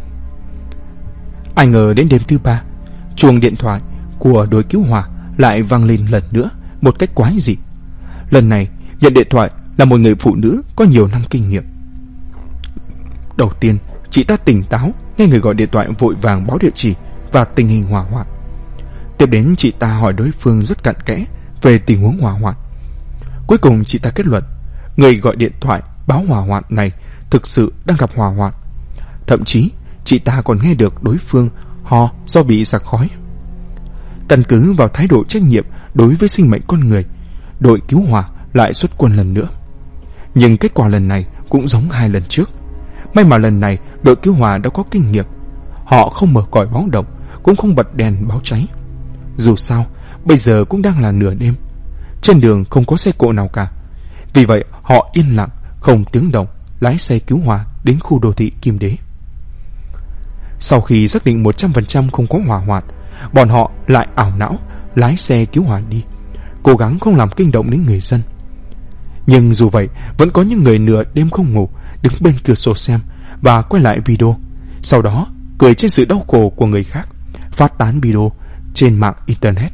Ai ngờ đến đêm thứ 3, chuông điện thoại của đội cứu hỏa lại vang lên lần nữa một cách quái dị. Lần này nhận điện thoại là một người phụ nữ có nhiều năm kinh nghiệm. Đầu tiên, chị ta tỉnh táo nghe người gọi điện thoại vội vàng báo địa chỉ và tình hình hỏa hoạn. Tiếp đến chị ta hỏi đối phương rất cặn kẽ về tình huống hỏa hoạn. Cuối cùng chị ta kết luận người gọi điện thoại báo hỏa hoạn này thực sự đang gặp hỏa hoạn. Thậm chí chị ta còn nghe được đối phương ho do bị sặc khói. Căn cứ vào thái độ trách nhiệm đối với sinh mệnh con người, đội cứu hỏa lại xuất quân lần nữa. Nhưng kết quả lần này cũng giống 2 lần trước. May mà lần này đội cứu hỏa đã có kinh nghiệm. Họ không mở còi báo động, cũng không bật đèn báo cháy. Dù sao bây giờ cũng đang là nửa đêm, trên đường không có xe cộ nào cả. Vì vậy họ yên lặng không tiếng động lái xe cứu hỏa đến khu đô thị Kim Đế. Sau khi xác định 100% không có hỏa hoạn, bọn họ lại ảo não lái xe cứu hỏa đi, cố gắng không làm kinh động đến người dân. Nhưng dù vậy, vẫn có những người nửa đêm không ngủ đứng bên cửa sổ xem và quay lại video, sau đó cười trên sự đau khổ của người khác, phát tán video trên mạng internet.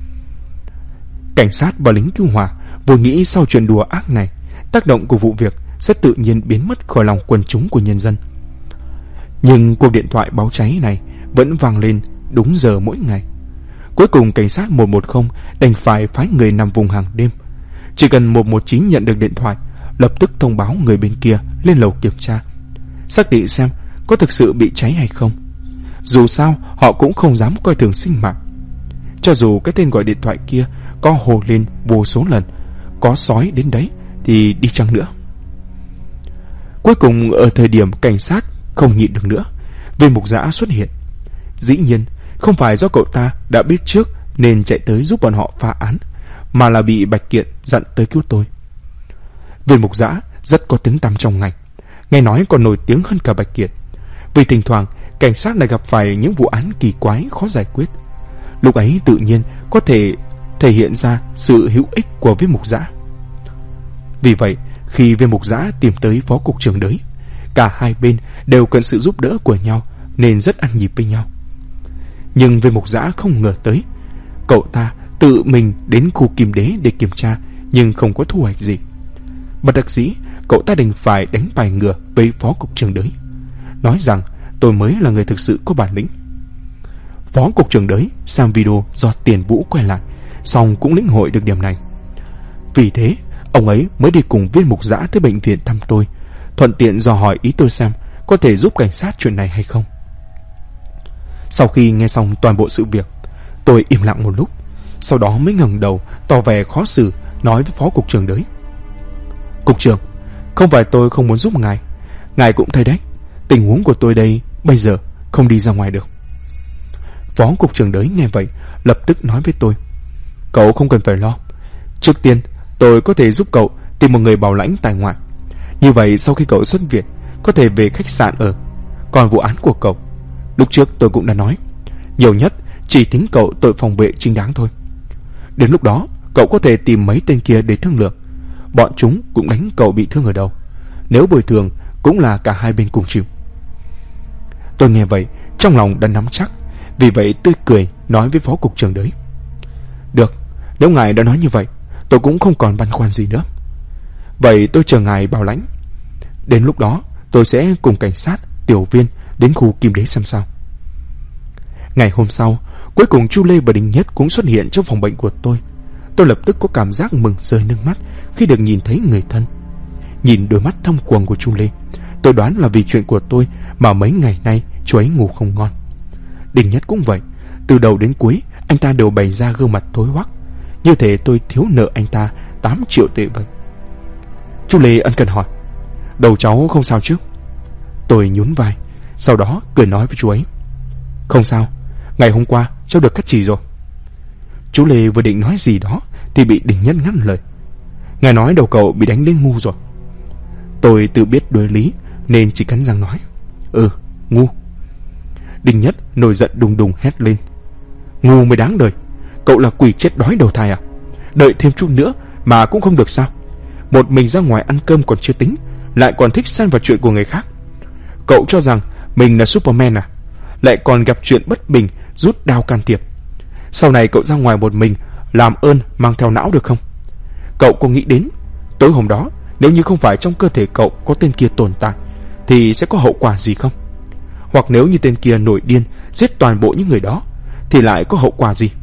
Cảnh sát và lính cứu hỏa vốn nghĩ sau chuyện đùa ác này, tác động của vụ việc sẽ tự nhiên biến mất khỏi lòng quần chúng của nhân dân. Nhưng cuộc điện thoại báo cháy này vẫn vang lên đúng giờ mỗi ngày. Cuối cùng cảnh sát 110 đành phải phái người nằm vùng hàng đêm. Chỉ cần 119 nhận được điện thoại, lập tức thông báo người bên kia lên lầu kiểm tra, xác định xem có thực sự bị cháy hay không. Dù sao họ cũng không dám coi thường sinh mạng. Cho dù cái tên gọi điện thoại kia có hồ lên vô số lần, có sói đến đấy thì đi chăng nữa. Cuối cùng ở thời điểm cảnh sát không nhịn được nữa, Viên Mục Dã xuất hiện. Dĩ nhiên không phải do cậu ta đã biết trước nên chạy tới giúp bọn họ phá án, mà là bị Bạch Kiện dặn tới cứu tôi. Viên Mục Dã rất có tiếng tăm trong ngành, nghe nói còn nổi tiếng hơn cả Bạch Kiện. Vì thỉnh thoảng cảnh sát lại gặp phải những vụ án kỳ quái khó giải quyết, lúc ấy tự nhiên có thể thể hiện ra sự hữu ích của Viên Mục Dã. Vì vậy khi Viên Mục Dã tìm tới phó cục trưởng Đới, cả hai bên đều cần sự giúp đỡ của nhau nên rất ăn nhịp với nhau. Nhưng Viên Mục Dã không ngờ tới, cậu ta tự mình đến khu Kim Đế để kiểm tra nhưng không có thu hoạch gì. Bất đắc dĩ, cậu ta đành phải đánh bài ngửa với phó cục trưởng Đới, nói rằng tôi mới là người thực sự có bản lĩnh. Phó cục trưởng Đới xem video do Tiền Vũ quay lại, xong cũng lĩnh hội được điểm này. Vì thế Ông ấy mới đi cùng viên mục giã tới bệnh viện thăm tôi, thuận tiện dò hỏi ý tôi xem có thể giúp cảnh sát chuyện này hay không. Sau khi nghe xong toàn bộ sự việc, tôi im lặng một lúc, sau đó mới ngẩng đầu tỏ vẻ khó xử nói với phó cục trưởng Đới: Cục trưởng, không phải tôi không muốn giúp ngài cũng thấy đấy, tình huống của tôi đây bây giờ không đi ra ngoài được. Phó cục trưởng Đới nghe vậy lập tức nói với tôi: Cậu không cần phải lo, trước tiên tôi có thể giúp cậu tìm một người bảo lãnh tại ngoại, như vậy sau khi cậu xuất viện có thể về khách sạn ở. Còn vụ án của cậu, lúc trước tôi cũng đã nói, nhiều nhất chỉ tính cậu tội phòng vệ chính đáng thôi. Đến lúc đó cậu có thể tìm mấy tên kia để thương lượng, bọn chúng cũng đánh cậu bị thương ở đầu, nếu bồi thường cũng là cả hai bên cùng chịu. Tôi nghe vậy trong lòng đã nắm chắc, vì vậy tươi cười nói với phó cục trưởng Đới: Được, nếu ngài đã nói như vậy, tôi cũng không còn băn khoăn gì nữa. Vậy tôi chờ ngài bảo lãnh, đến lúc đó tôi sẽ cùng cảnh sát, tiểu viên đến khu Kim Đế xem sao. Ngày hôm sau, cuối cùng Chu Lê và Đình Nhất cũng xuất hiện trong phòng bệnh của tôi. Tôi lập tức có cảm giác mừng rơi nước mắt khi được nhìn thấy người thân. Nhìn đôi mắt thâm quầng của Chu Lê, tôi đoán là vì chuyện của tôi mà mấy ngày nay chú ấy ngủ không ngon. Đình Nhất cũng vậy, từ đầu đến cuối anh ta đều bày ra gương mặt tối hoắc, như thể tôi thiếu nợ anh ta 8 triệu tệ vậy. Chu Lê ân cần hỏi: Đầu cháu không sao chứ? Tôi nhún vai, sau đó cười nói với chú ấy: Không sao, ngày hôm qua cháu được cắt chỉ rồi. Chú Lê vừa định nói gì đó thì bị Đình Nhất ngắt lời: Ngài nói đầu cậu bị đánh đến ngu rồi. Tôi tự biết đối lý nên chỉ cắn răng nói: Ngu. Đình Nhất nổi giận đùng đùng hét lên: Ngu mới đáng đời, cậu là quỷ chết đói đầu thai à? Đợi thêm chút nữa mà cũng không được sao? Một mình ra ngoài ăn cơm còn chưa tính, lại còn thích xen vào chuyện của người khác. Cậu cho rằng mình là Superman à? Lại còn gặp chuyện bất bình rút đao can thiệp. Sau này cậu ra ngoài một mình, làm ơn mang theo não được không? Cậu có nghĩ đến tối hôm đó nếu như không phải trong cơ thể cậu có tên kia tồn tại thì sẽ có hậu quả gì không? Hoặc nếu như tên kia nổi điên giết toàn bộ những người đó thì lại có hậu quả gì?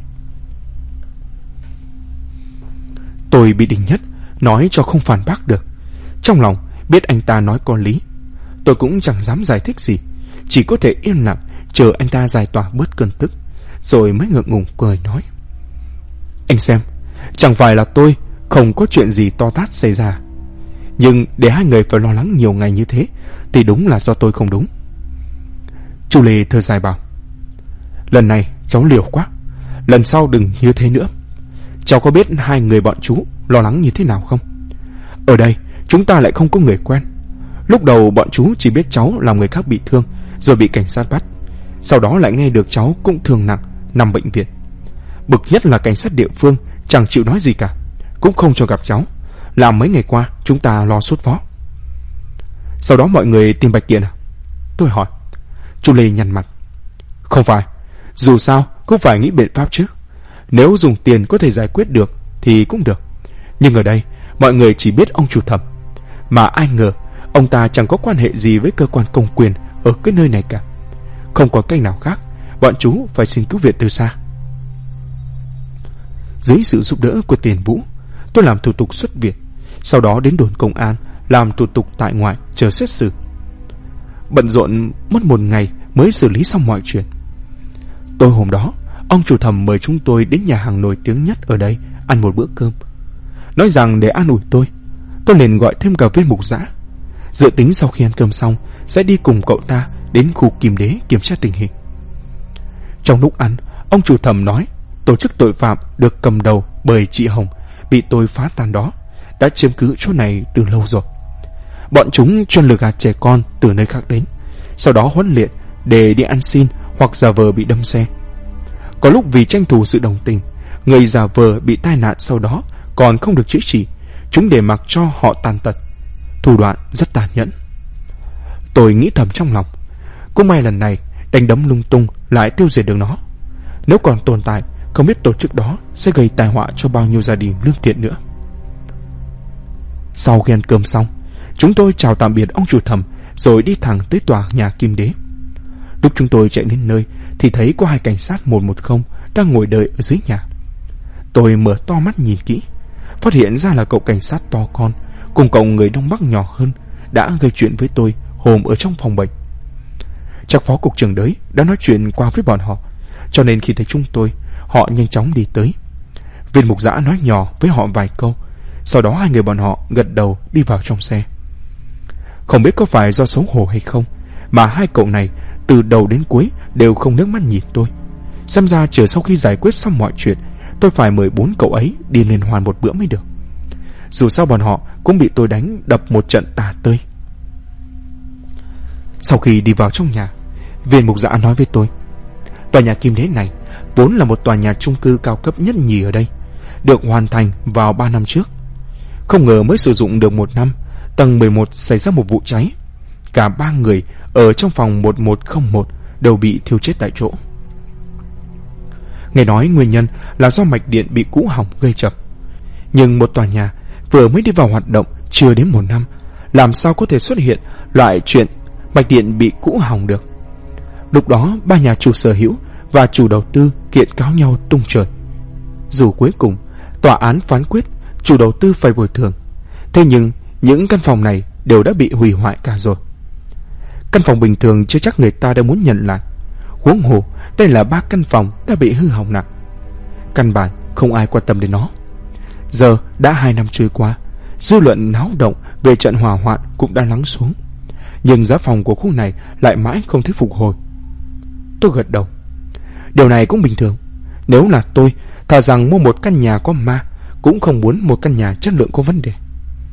Tôi bị Đình Nhất nói cho không phản bác được. Trong lòng biết anh ta nói có lý, tôi cũng chẳng dám giải thích gì, chỉ có thể im lặng chờ anh ta giải tỏa bớt cơn tức, rồi mới ngượng ngùng cười nói: Anh xem, chẳng phải là tôi không có chuyện gì to tát xảy ra, nhưng để hai người phải lo lắng nhiều ngày như thế thì đúng là do tôi không đúng. Chu Lê thở dài bảo: Lần này cháu liều quá, lần sau đừng như thế nữa. Cháu có biết hai người bọn chú lo lắng như thế nào không? Ở đây chúng ta lại không có người quen. Lúc đầu bọn chú chỉ biết cháu làm người khác bị thương rồi bị cảnh sát bắt, sau đó lại nghe được cháu cũng thương nặng nằm bệnh viện. Bực nhất là cảnh sát địa phương chẳng chịu nói gì cả, cũng không cho gặp cháu, làm mấy ngày qua chúng ta lo sốt vó. Sau đó mọi người tìm Bạch Kiện à? Tôi hỏi. Chu Lê nhăn mặt: Không phải, dù sao cũng phải nghĩ biện pháp chứ. Nếu dùng tiền có thể giải quyết được thì cũng được, nhưng ở đây mọi người chỉ biết ông chủ Thẩm, mà ai ngờ ông ta chẳng có quan hệ gì với cơ quan công quyền ở cái nơi này cả. Không có cách nào khác, bọn chú phải xin cứu viện từ xa. Dưới sự giúp đỡ của Tiền Vũ, tôi làm thủ tục xuất viện, sau đó đến đồn công an làm thủ tục tại ngoại chờ xét xử. Bận rộn mất một ngày mới xử lý xong mọi chuyện. Tối hôm đó, ông chủ Thẩm mời chúng tôi đến nhà hàng nổi tiếng nhất ở đây ăn một bữa cơm. Nói rằng để an ủi tôi liền gọi thêm cả viên mục giã. Dự tính sau khi ăn cơm xong sẽ đi cùng cậu ta đến khu Kim Đế kiểm tra tình hình. Trong lúc ăn, ông chủ Thẩm nói tổ chức tội phạm được cầm đầu bởi chị Hồng bị tôi phá tan đó đã chiếm cứ chỗ này từ lâu rồi. Bọn chúng chuyên lừa gạt trẻ con từ nơi khác đến, sau đó huấn luyện để đi ăn xin hoặc giả vờ bị đâm xe. Có lúc vì tranh thủ sự đồng tình, người giả vờ bị tai nạn sau đó còn không được chữa trị, chúng để mặc cho họ tàn tật. Thủ đoạn rất tàn nhẫn. Tôi nghĩ thầm trong lòng, cũng may lần này đánh đấm lung tung lại tiêu diệt được nó. Nếu còn tồn tại, không biết tổ chức đó sẽ gây tai họa cho bao nhiêu gia đình lương thiện nữa. Sau khi ăn cơm xong, chúng tôi chào tạm biệt ông chủ Thẩm rồi đi thẳng tới tòa nhà Kim Đế. Lúc chúng tôi chạy đến nơi thì thấy có hai cảnh sát 110 đang ngồi đợi ở dưới nhà. Tôi mở to mắt nhìn kỹ, phát hiện ra là cậu cảnh sát to con cùng cậu người Đông Bắc nhỏ hơn đã gây chuyện với tôi hôm ở trong phòng bệnh. Chắc phó cục trưởng đấy đã nói chuyện qua với bọn họ, cho nên khi thấy chúng tôi, họ nhanh chóng đi tới. Viên mục giã nói nhỏ với họ vài câu, sau đó hai người bọn họ gật đầu đi vào trong xe. Không biết có phải do xấu hổ hay không mà hai cậu này từ đầu đến cuối đều không nước mắt nhìn tôi. Xem ra chờ sau khi giải quyết xong mọi chuyện, tôi phải mời 4 cậu ấy đi liên hoan một bữa mới được. Dù sao bọn họ cũng bị tôi đánh đập một trận tả tơi. Sau khi đi vào trong nhà, viên mục giã nói với tôi, tòa nhà Kim Đế này vốn là một tòa nhà chung cư cao cấp nhất nhì ở đây, được hoàn thành vào 3 năm trước. Không ngờ mới sử dụng được 1 năm, tầng 11 xảy ra một vụ cháy. Cả 3 người ở trong phòng 1101 đều bị thiêu chết tại chỗ. Nghe nói nguyên nhân là do mạch điện bị cũ hỏng gây chập. Nhưng một tòa nhà vừa mới đi vào hoạt động chưa đến 1 năm, làm sao có thể xuất hiện loại chuyện mạch điện bị cũ hỏng được. Lúc đó 3 nhà chủ sở hữu và chủ đầu tư kiện cáo nhau tung trời. Dù cuối cùng tòa án phán quyết chủ đầu tư phải bồi thường, thế nhưng những căn phòng này đều đã bị hủy hoại cả rồi. Căn phòng bình thường chưa chắc người ta đã muốn nhận lại, huống hồ đây là 3 căn phòng đã bị hư hỏng nặng. Căn bản không ai quan tâm đến nó. Giờ đã 2 năm trôi qua, dư luận náo động về trận hỏa hoạn cũng đã lắng xuống, nhưng giá phòng của khu này lại mãi không thấy phục hồi. Tôi gật đầu. Điều này cũng bình thường. Nếu là tôi, thà rằng mua một căn nhà có ma, cũng không muốn một căn nhà chất lượng có vấn đề.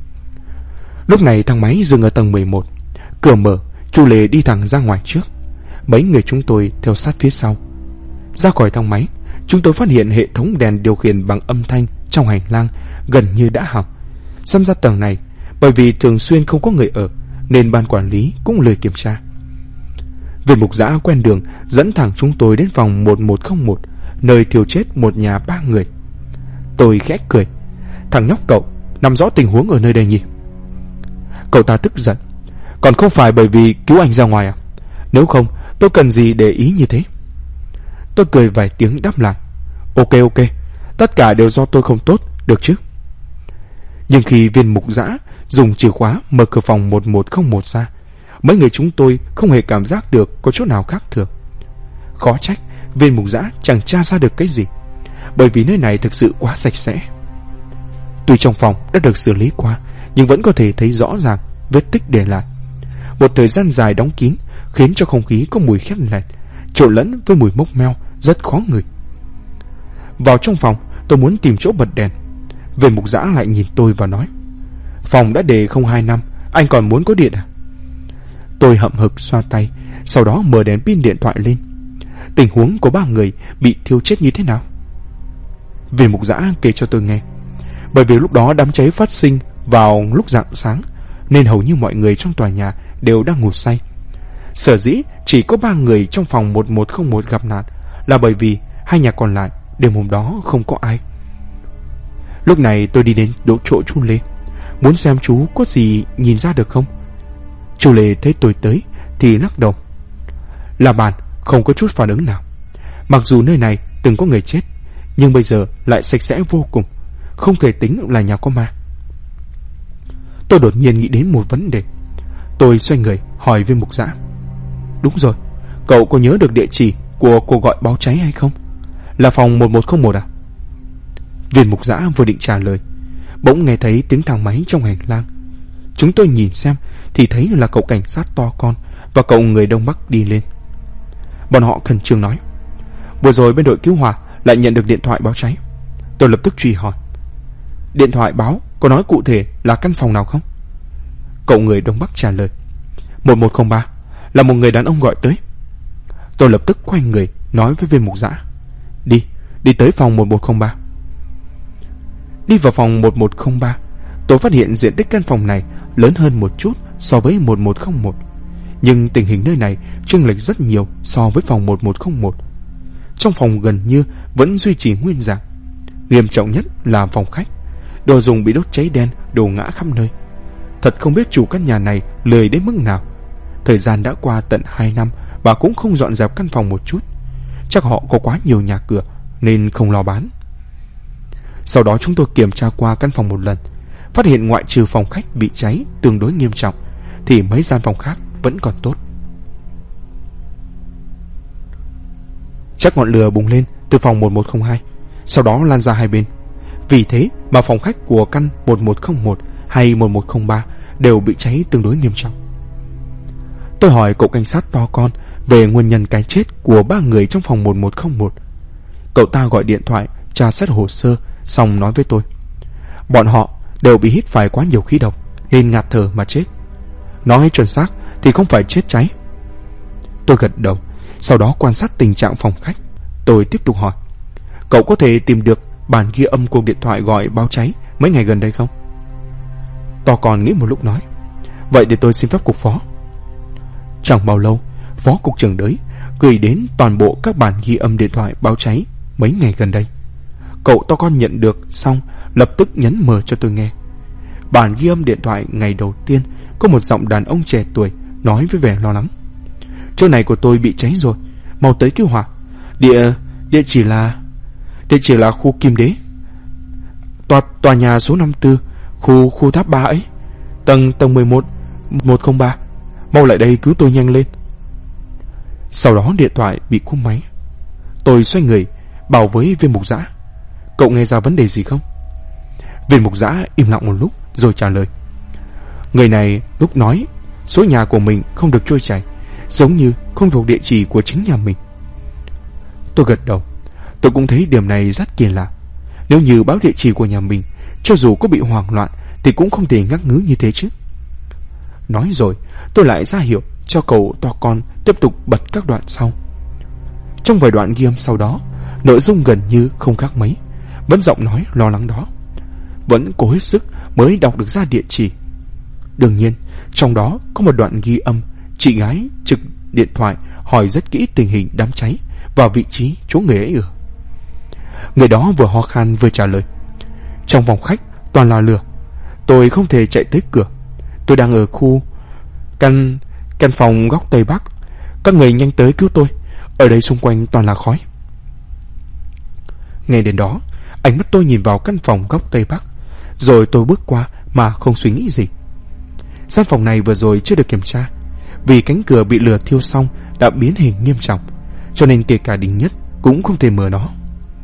Lúc này thang máy dừng ở tầng 11. Cửa mở, Chu Lê đi thẳng ra ngoài trước. Mấy người chúng tôi theo sát phía sau. Ra khỏi thang máy, chúng tôi phát hiện hệ thống đèn điều khiển bằng âm thanh trong hành lang gần như đã hỏng. Xem ra tầng này, bởi vì thường xuyên không có người ở, nên ban quản lý cũng lười kiểm tra. Viên mục giã quen đường dẫn thẳng chúng tôi đến phòng 1101, nơi thiêu chết một nhà 3 người. Tôi khẽ cười. Thằng nhóc cậu nắm rõ tình huống ở nơi đây nhỉ? Cậu ta tức giận. Còn không phải bởi vì cứu anh ra ngoài à? Nếu không tôi cần gì để ý như thế? Tôi cười vài tiếng đáp lại. Ok, tất cả đều do tôi không tốt, được chứ? Nhưng khi viên mục giã dùng chìa khóa mở cửa phòng 1101 ra, mấy người chúng tôi không hề cảm giác được có chỗ nào khác thường. Khó trách viên mục giã chẳng tra ra được cái gì, bởi vì nơi này thực sự quá sạch sẽ. Tuy trong phòng đã được xử lý qua, nhưng vẫn có thể thấy rõ ràng vết tích để lại. Một thời gian dài đóng kín khiến cho không khí có mùi khét lẹt, trộn lẫn với mùi mốc meo rất khó ngửi. Vào trong phòng, tôi muốn tìm chỗ bật đèn. Viên mục giã lại nhìn tôi và nói, phòng đã để không 2 năm, anh còn muốn có điện à? Tôi hậm hực xoa tay, sau đó mở đèn pin điện thoại lên. Tình huống của 3 người bị thiêu chết như thế nào? Viên mục giã kể cho tôi nghe. Bởi vì lúc đó đám cháy phát sinh vào lúc rạng sáng, nên hầu như mọi người trong tòa nhà đều đang ngủ say. Sở dĩ chỉ có 3 người trong phòng 1101 gặp nạn là bởi vì 2 nhà còn lại đêm hôm đó không có ai. Lúc này tôi đi đến chỗ chú Lê, muốn xem chú có gì nhìn ra được không. Chú Lê thấy tôi tới thì lắc đầu. Là bàn không có chút phản ứng nào. Mặc dù nơi này từng có người chết, nhưng bây giờ lại sạch sẽ vô cùng, không thể tính là nhà có ma. Tôi đột nhiên nghĩ đến một vấn đề. Tôi xoay người hỏi viên mục giã. Đúng rồi, cậu có nhớ được địa chỉ của cuộc gọi báo cháy hay không? Là phòng 1101 à? Viên mục giã vừa định trả lời, bỗng nghe thấy tiếng thang máy trong hành lang. Chúng tôi nhìn xem thì thấy là cậu cảnh sát to con và cậu người Đông Bắc đi lên. Bọn họ khẩn trương nói, vừa rồi bên đội cứu hỏa lại nhận được điện thoại báo cháy. Tôi lập tức truy hỏi, điện thoại báo có nói cụ thể là căn phòng nào không? Cậu người Đông Bắc trả lời, 1103, là một người đàn ông gọi tới. Tôi lập tức quay người nói với viên mục giã, đi tới phòng 1103. Đi vào phòng 1103, tôi phát hiện diện tích căn phòng này lớn hơn một chút so với 1101, nhưng tình hình nơi này chênh lệch rất nhiều so với phòng 1101. Trong phòng gần như vẫn duy trì nguyên dạng. Nghiêm trọng nhất là phòng khách, đồ dùng bị đốt cháy đen, đổ ngã khắp nơi. Thật không biết chủ căn nhà này lười đến mức nào. Thời gian đã qua tận 2 năm và cũng không dọn dẹp căn phòng một chút. Chắc họ có quá nhiều nhà cửa nên không lo bán. Sau đó chúng tôi kiểm tra qua căn phòng một lần, phát hiện ngoại trừ phòng khách bị cháy tương đối nghiêm trọng thì mấy gian phòng khác vẫn còn tốt. Chắc ngọn lửa bùng lên từ phòng 1102, sau đó lan ra hai bên. Vì thế mà phòng khách của căn 1101 hay 1103 đều bị cháy tương đối nghiêm trọng. Tôi hỏi cậu cảnh sát to con về nguyên nhân cái chết của 3 người trong phòng 1101. Cậu ta gọi điện thoại tra xét hồ sơ xong nói với tôi, bọn họ đều bị hít phải quá nhiều khí độc nên ngạt thở mà chết. Nói chuẩn xác thì không phải chết cháy. Tôi gật đầu, sau đó quan sát tình trạng phòng khách. Tôi tiếp tục hỏi, cậu có thể tìm được bản ghi âm cuộc điện thoại gọi báo cháy mấy ngày gần đây không? To con nghĩ một lúc nói, vậy để tôi xin phép cục phó. Chẳng bao lâu, phó cục trưởng Đới gửi đến toàn bộ các bản ghi âm điện thoại báo cháy mấy ngày gần đây. Cậu to con nhận được xong lập tức nhấn mở cho tôi nghe. Bản ghi âm điện thoại ngày đầu tiên có một giọng đàn ông trẻ tuổi nói với vẻ lo lắng, chỗ này của tôi bị cháy rồi, mau tới cứu hỏa. Địa chỉ là khu Kim Đế, tòa nhà số 54, khu tháp 3 ấy, tầng 11 103. Mau lại đây cứu tôi nhanh lên. Sau đó điện thoại bị cúp máy. Tôi xoay người bảo với viên mục giã, cậu nghe ra vấn đề gì không? Viên mục giã im lặng một lúc rồi trả lời, người này lúc nói số nhà của mình không được trôi chảy, giống như không thuộc địa chỉ của chính nhà mình. Tôi gật đầu. Tôi cũng thấy điểm này rất kỳ lạ. Nếu như báo địa chỉ của nhà mình, cho dù có bị hoảng loạn thì cũng không thể ngắc ngứ như thế chứ. Nói rồi tôi lại ra hiệu cho cậu to con tiếp tục bật các đoạn sau. Trong vài đoạn ghi âm sau đó, nội dung gần như không khác mấy, vẫn giọng nói lo lắng đó, vẫn cố hết sức mới đọc được ra địa chỉ. Đương nhiên trong đó có một đoạn ghi âm chị gái trực điện thoại hỏi rất kỹ tình hình đám cháy và vị trí chỗ người ấy ở. Người đó vừa ho khan vừa trả lời, trong phòng khách toàn là lửa, tôi không thể chạy tới cửa, tôi đang ở khu căn phòng góc Tây Bắc, các người nhanh tới cứu tôi, ở đây xung quanh toàn là khói. Nghe đến đó, ánh mắt tôi nhìn vào căn phòng góc Tây Bắc, rồi tôi bước qua mà không suy nghĩ gì. Gian phòng này vừa rồi chưa được kiểm tra, vì cánh cửa bị lửa thiêu xong đã biến hình nghiêm trọng, cho nên kể cả Đình Nhất cũng không thể mở nó.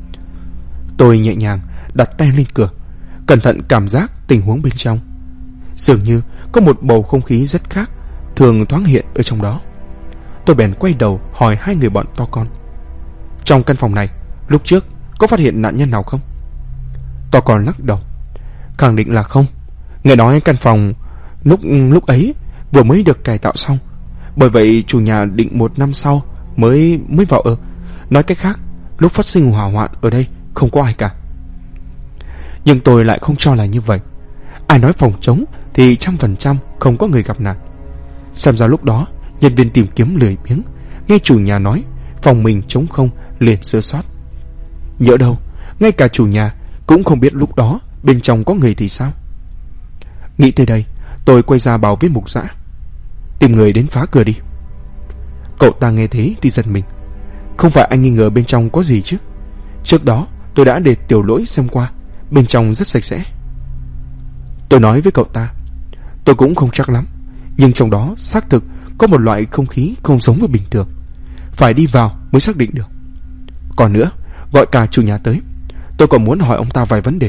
Tôi nhẹ nhàng đặt tay lên cửa, cẩn thận cảm giác tình huống bên trong. Dường như có một bầu không khí rất khác thường thoáng hiện ở trong đó. Tôi bèn quay đầu hỏi hai người bọn to con, trong căn phòng này lúc trước có phát hiện nạn nhân nào không? To con lắc đầu, khẳng định là không. Nghe nói căn phòng lúc ấy vừa mới được cải tạo xong, bởi vậy chủ nhà định 1 năm sau mới vào ở. Nói cách khác, lúc phát sinh hỏa hoạn ở đây không có ai cả. Nhưng tôi lại không cho là như vậy. Ai nói phòng trống thì 100% không có người gặp nạn. Xem ra lúc đó nhân viên tìm kiếm lười biếng, nghe chủ nhà nói phòng mình trống không liền sơ sót. Nhỡ đâu ngay cả chủ nhà cũng không biết lúc đó bên trong có người thì sao. Nghĩ tới đây, tôi quay ra bảo với mục giã, tìm người đến phá cửa đi. Cậu ta nghe thế thì giật mình. Không phải anh nghi ngờ bên trong có gì chứ? Trước đó tôi đã để Tiểu Lỗi xem qua, bên trong rất sạch sẽ. Tôi nói với cậu ta, tôi cũng không chắc lắm, nhưng trong đó xác thực có một loại không khí không giống với bình thường, phải đi vào mới xác định được. Còn nữa, gọi cả chủ nhà tới, tôi còn muốn hỏi ông ta vài vấn đề.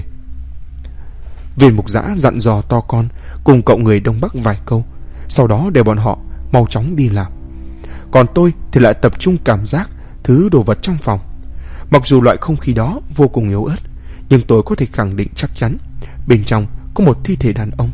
Viên mục giã dặn dò to con cùng cậu người Đông Bắc vài câu, sau đó để bọn họ mau chóng đi làm. Còn tôi thì lại tập trung cảm giác thứ đồ vật trong phòng. Mặc dù loại không khí đó vô cùng yếu ớt, nhưng tôi có thể khẳng định chắc chắn bên trong có một thi thể đàn ông.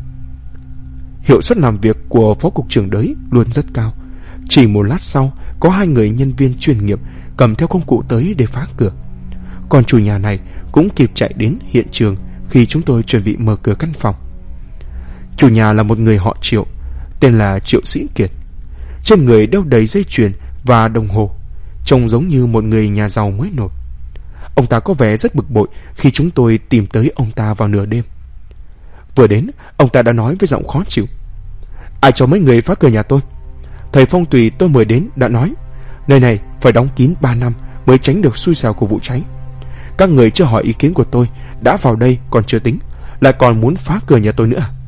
Hiệu suất làm việc của phó cục trưởng Đới luôn rất cao. Chỉ một lát sau, có 2 người nhân viên chuyên nghiệp cầm theo công cụ tới để phá cửa. Còn chủ nhà này cũng kịp chạy đến hiện trường khi chúng tôi chuẩn bị mở cửa căn phòng. Chủ nhà là một người họ Triệu, tên là Triệu Sĩ Kiệt. Trên người đeo đầy dây chuyền và đồng hồ, trông giống như một người nhà giàu mới nổi. Ông ta có vẻ rất bực bội khi chúng tôi tìm tới ông ta vào nửa đêm. Vừa đến, ông ta đã nói với giọng khó chịu, ai cho mấy người phá cửa nhà tôi? Thầy phong thủy tôi mời đến đã nói nơi này phải đóng kín 3 năm mới tránh được xui xẻo của vụ cháy. Các người chưa hỏi ý kiến của tôi, đã vào đây còn chưa tính, lại còn muốn phá cửa nhà tôi nữa à?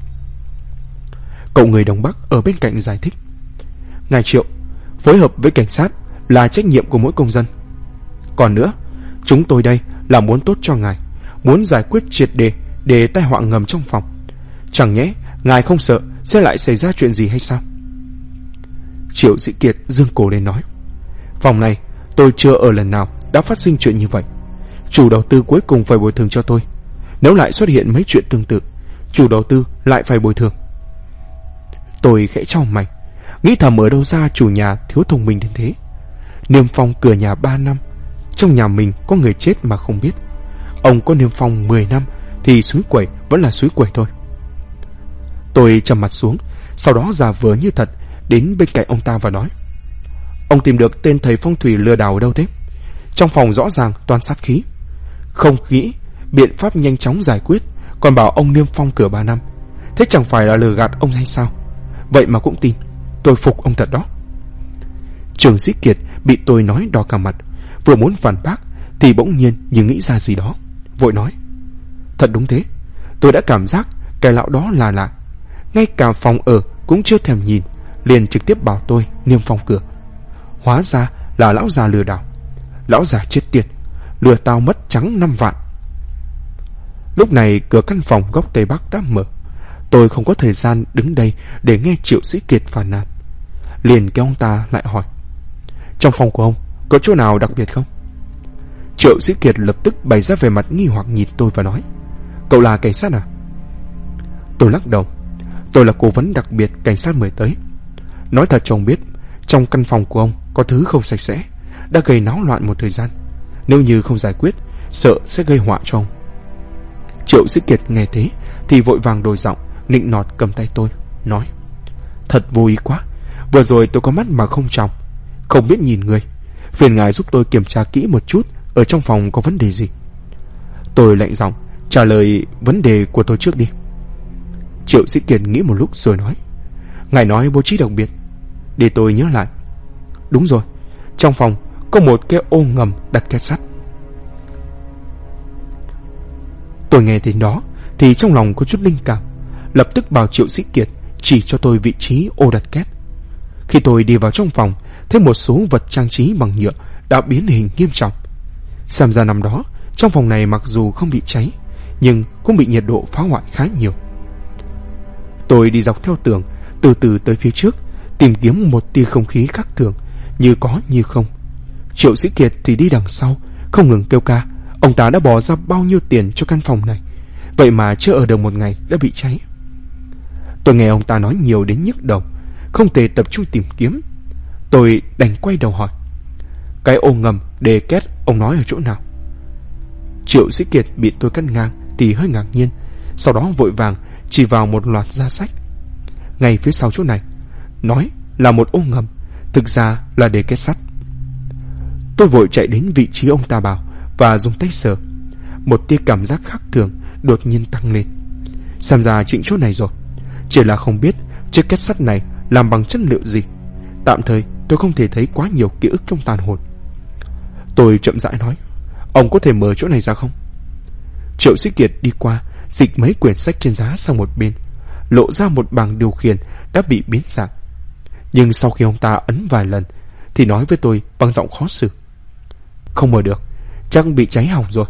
Cậu người Đông Bắc ở bên cạnh giải thích. Ngài Triệu, phối hợp với cảnh sát là trách nhiệm của mỗi công dân. Còn nữa, chúng tôi đây là muốn tốt cho ngài, muốn giải quyết triệt để tai họa ngầm trong phòng. Chẳng nhẽ ngài không sợ sẽ lại xảy ra chuyện gì hay sao? Triệu Sĩ Kiệt dương cổ lên nói. Phòng này tôi chưa ở lần nào đã phát sinh chuyện như vậy. Chủ đầu tư cuối cùng phải bồi thường cho tôi. Nếu lại xuất hiện mấy chuyện tương tự, chủ đầu tư lại phải bồi thường. Tôi khẽ chau mày, nghĩ thầm ở đâu ra chủ nhà thiếu thông minh đến thế. Niêm phong cửa nhà 3 năm, trong nhà mình có người chết mà không biết. Ông có niêm phong 10 năm thì suối quẩy vẫn là suối quẩy thôi. Tôi trầm mặt xuống, sau đó giả vờ như thật đến bên cạnh ông ta và nói. Ông tìm được tên thầy phong thủy lừa đảo ở đâu thế? Trong phòng rõ ràng toàn sát khí. Không nghĩ biện pháp nhanh chóng giải quyết, còn bảo ông niêm phong cửa 3 năm. Thế chẳng phải là lừa gạt ông hay sao? Vậy mà cũng tin. Tôi phục ông thật đó. Trường Sĩ Kiệt bị tôi nói đỏ cả mặt, vừa muốn phản bác thì bỗng nhiên như nghĩ ra gì đó, vội nói. Thật đúng thế, tôi đã cảm giác cái lão đó là lạ. Ngay cả phòng ở cũng chưa thèm nhìn, liền trực tiếp bảo tôi niêm phong cửa. Hóa ra là lão già lừa đảo. Lão già chết tiệt, lừa tao mất trắng 5 vạn. Lúc này cửa căn phòng góc Tây Bắc đã mở. Tôi không có thời gian đứng đây để nghe Triệu Sĩ Kiệt phàn nàn, liền kéo ông ta lại hỏi. Trong phòng của ông có chỗ nào đặc biệt không? Triệu Sĩ Kiệt lập tức bày ra vẻ mặt nghi hoặc nhìn tôi và nói. Cậu là cảnh sát à? Tôi lắc đầu. Tôi là cố vấn đặc biệt cảnh sát mời tới. Nói thật cho ông biết, trong căn phòng của ông có thứ không sạch sẽ, đã gây náo loạn một thời gian. Nếu như không giải quyết, sợ sẽ gây họa cho ông. Triệu Sĩ Kiệt nghe thế thì vội vàng đổi giọng, nịnh nọt cầm tay tôi, nói. Thật vô ý quá, vừa rồi tôi có mắt mà không tròng, không biết nhìn người. Phiền ngài giúp tôi kiểm tra kỹ một chút ở trong phòng có vấn đề gì. Tôi lạnh giọng trả lời vấn đề của tôi trước đi. Triệu Sĩ Kiệt nghĩ một lúc rồi nói. Ngài nói bố trí đặc biệt. Để tôi nhớ lại. Đúng rồi, trong phòng có một cái ô ngầm đặt két sắt. Tôi nghe đến đó thì trong lòng có chút linh cảm, lập tức bảo Triệu Sĩ Kiệt chỉ cho tôi vị trí ô đặt két. Khi tôi đi vào trong phòng, thấy một số vật trang trí bằng nhựa đã biến hình nghiêm trọng. Xem ra năm đó trong phòng này mặc dù không bị cháy, nhưng cũng bị nhiệt độ phá hoại khá nhiều. Tôi đi dọc theo tường, từ từ tới phía trước, tìm kiếm một tia không khí khác thường, như có như không. Triệu Sĩ Kiệt thì đi đằng sau, không ngừng kêu ca. Ông ta đã bỏ ra bao nhiêu tiền cho căn phòng này, vậy mà chưa ở được một ngày đã bị cháy. Tôi nghe ông ta nói nhiều đến nhức đầu, không thể tập trung tìm kiếm. Tôi đành quay đầu hỏi. Cái ô ngầm đề két ông nói ở chỗ nào? Triệu Sĩ Kiệt bị tôi cắt ngang thì hơi ngạc nhiên, sau đó vội vàng chỉ vào một loạt giá sách ngay phía sau chỗ này, nói là một ô ngầm, thực ra là đề két sắt. Tôi vội chạy đến vị trí ông ta bảo và dùng tay sờ. Một tia cảm giác khác thường đột nhiên tăng lên. Xem ra chính chỗ này rồi, chỉ là không biết chiếc két sắt này làm bằng chất liệu gì. Tạm thời tôi không thể thấy quá nhiều ký ức trong tàn hồn. Tôi chậm rãi nói. Ông có thể mở chỗ này ra không? Triệu Sĩ Kiệt đi qua, dịch mấy quyển sách trên giá sang một bên, lộ ra một bảng điều khiển đã bị biến dạng. Nhưng sau khi ông ta ấn vài lần thì nói với tôi bằng giọng khó xử. Không mở được, chắc bị cháy hỏng rồi.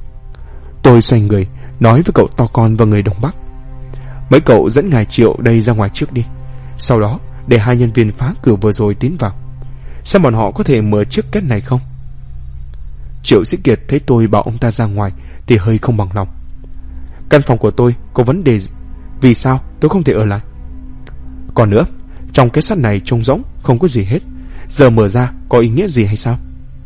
Tôi xoay người nói với cậu to con và người Đông Bắc. Mấy cậu dẫn ngài Triệu đây ra ngoài trước đi, sau đó để hai nhân viên phá cửa vừa rồi tiến vào, xem bọn họ có thể mở chiếc két này không. Triệu Sĩ Kiệt thấy tôi bảo ông ta ra ngoài thì hơi không bằng lòng. Căn phòng của tôi có vấn đề, vì sao tôi không thể ở lại? Còn nữa, trong cái sắt này trông rỗng, không có gì hết, giờ mở ra có ý nghĩa gì hay sao?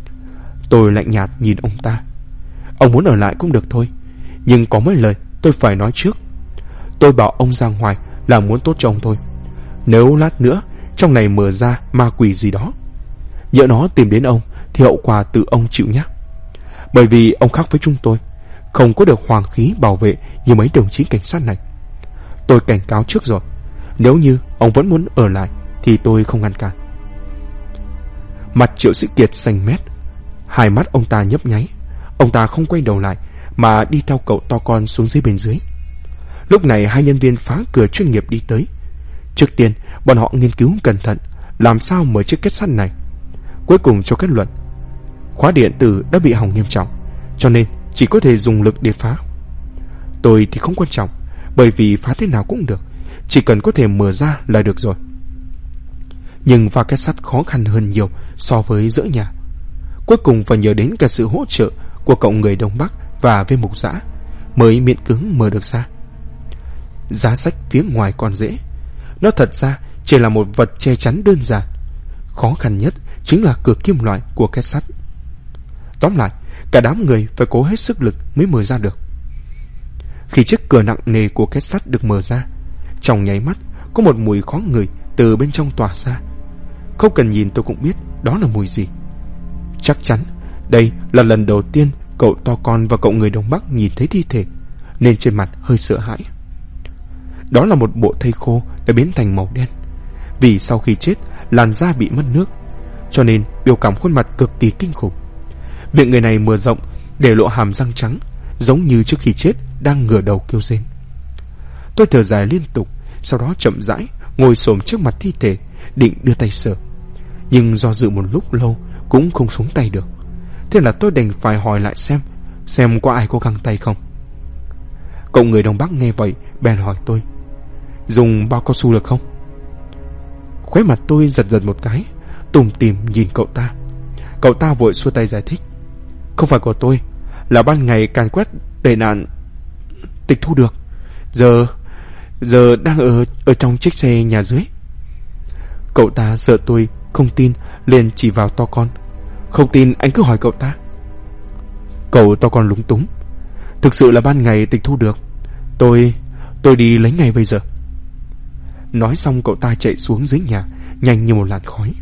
Tôi lạnh nhạt nhìn ông ta. Ông muốn ở lại cũng được thôi, nhưng có mấy lời tôi phải nói trước. Tôi bảo ông ra ngoài là muốn tốt cho ông thôi. Nếu lát nữa trong này mở ra ma quỷ gì đó, nhỡ nó tìm đến ông thì hậu quả tự ông chịu nhé. Bởi vì ông khác với chúng tôi, không có được hoàng khí bảo vệ như mấy đồng chí cảnh sát này. Tôi cảnh cáo trước rồi, nếu như ông vẫn muốn ở lại thì tôi không ngăn cản. Mặt Triệu Sĩ Kiệt xanh mét, hai mắt ông ta nhấp nháy. Ông ta không quay đầu lại mà đi theo cậu to con xuống dưới bên dưới. Lúc này 2 nhân viên phá cửa chuyên nghiệp đi tới. Trước tiên bọn họ nghiên cứu cẩn thận làm sao mở chiếc kết sắt này. Cuối cùng cho kết luận khóa điện tử đã bị hỏng nghiêm trọng, cho nên chỉ có thể dùng lực để phá. Tôi thì không quan trọng, bởi vì phá thế nào cũng được, chỉ cần có thể mở ra là được rồi. Nhưng phá kết sắt khó khăn hơn nhiều so với dỡ nhà. Cuối cùng phải nhờ đến cả sự hỗ trợ của cậu người Đông Bắc và viên mục giã mới miễn cưỡng mở được ra. Giá sách phía ngoài còn dễ, nó thật ra chỉ là một vật che chắn đơn giản. Khó khăn nhất chính là cửa kim loại của kết sắt. Tóm lại, cả đám người phải cố hết sức lực mới mở ra được. Khi chiếc cửa nặng nề của kết sắt được mở ra, trong nháy mắt có một mùi khó ngửi từ bên trong tỏa ra. Không cần nhìn tôi cũng biết đó là mùi gì. Chắc chắn đây là lần đầu tiên cậu to con và cậu người Đông Bắc nhìn thấy thi thể, nên trên mặt hơi sợ hãi. Đó là một bộ thây khô đã biến thành màu đen. Vì sau khi chết, làn da bị mất nước, cho nên biểu cảm khuôn mặt cực kỳ kinh khủng. Miệng người này mở rộng để lộ hàm răng trắng, giống như trước khi chết đang ngửa đầu kêu rên. Tôi thở dài liên tục, sau đó chậm rãi ngồi xổm trước mặt thi thể, định đưa tay sờ, nhưng do dự một lúc lâu cũng không xuống tay được. Thế là tôi đành phải hỏi lại xem có ai có găng tay không. Cậu người Đông Bắc nghe vậy bèn hỏi tôi, dùng bao cao su được không? Khóe mặt tôi giật giật một cái, tủm tỉm nhìn cậu ta. Cậu ta vội xua tay giải thích, không phải của tôi, là ban ngày càn quét tệ nạn tịch thu được, giờ đang ở trong chiếc xe nhà dưới. Cậu ta sợ tôi không tin, liền chỉ vào to con. Không tin anh cứ hỏi cậu ta. Cậu to con lúng túng, thực sự là ban ngày tịch thu được, tôi đi lấy ngay bây giờ. Nói xong cậu ta chạy xuống dưới nhà, nhanh như một làn khói.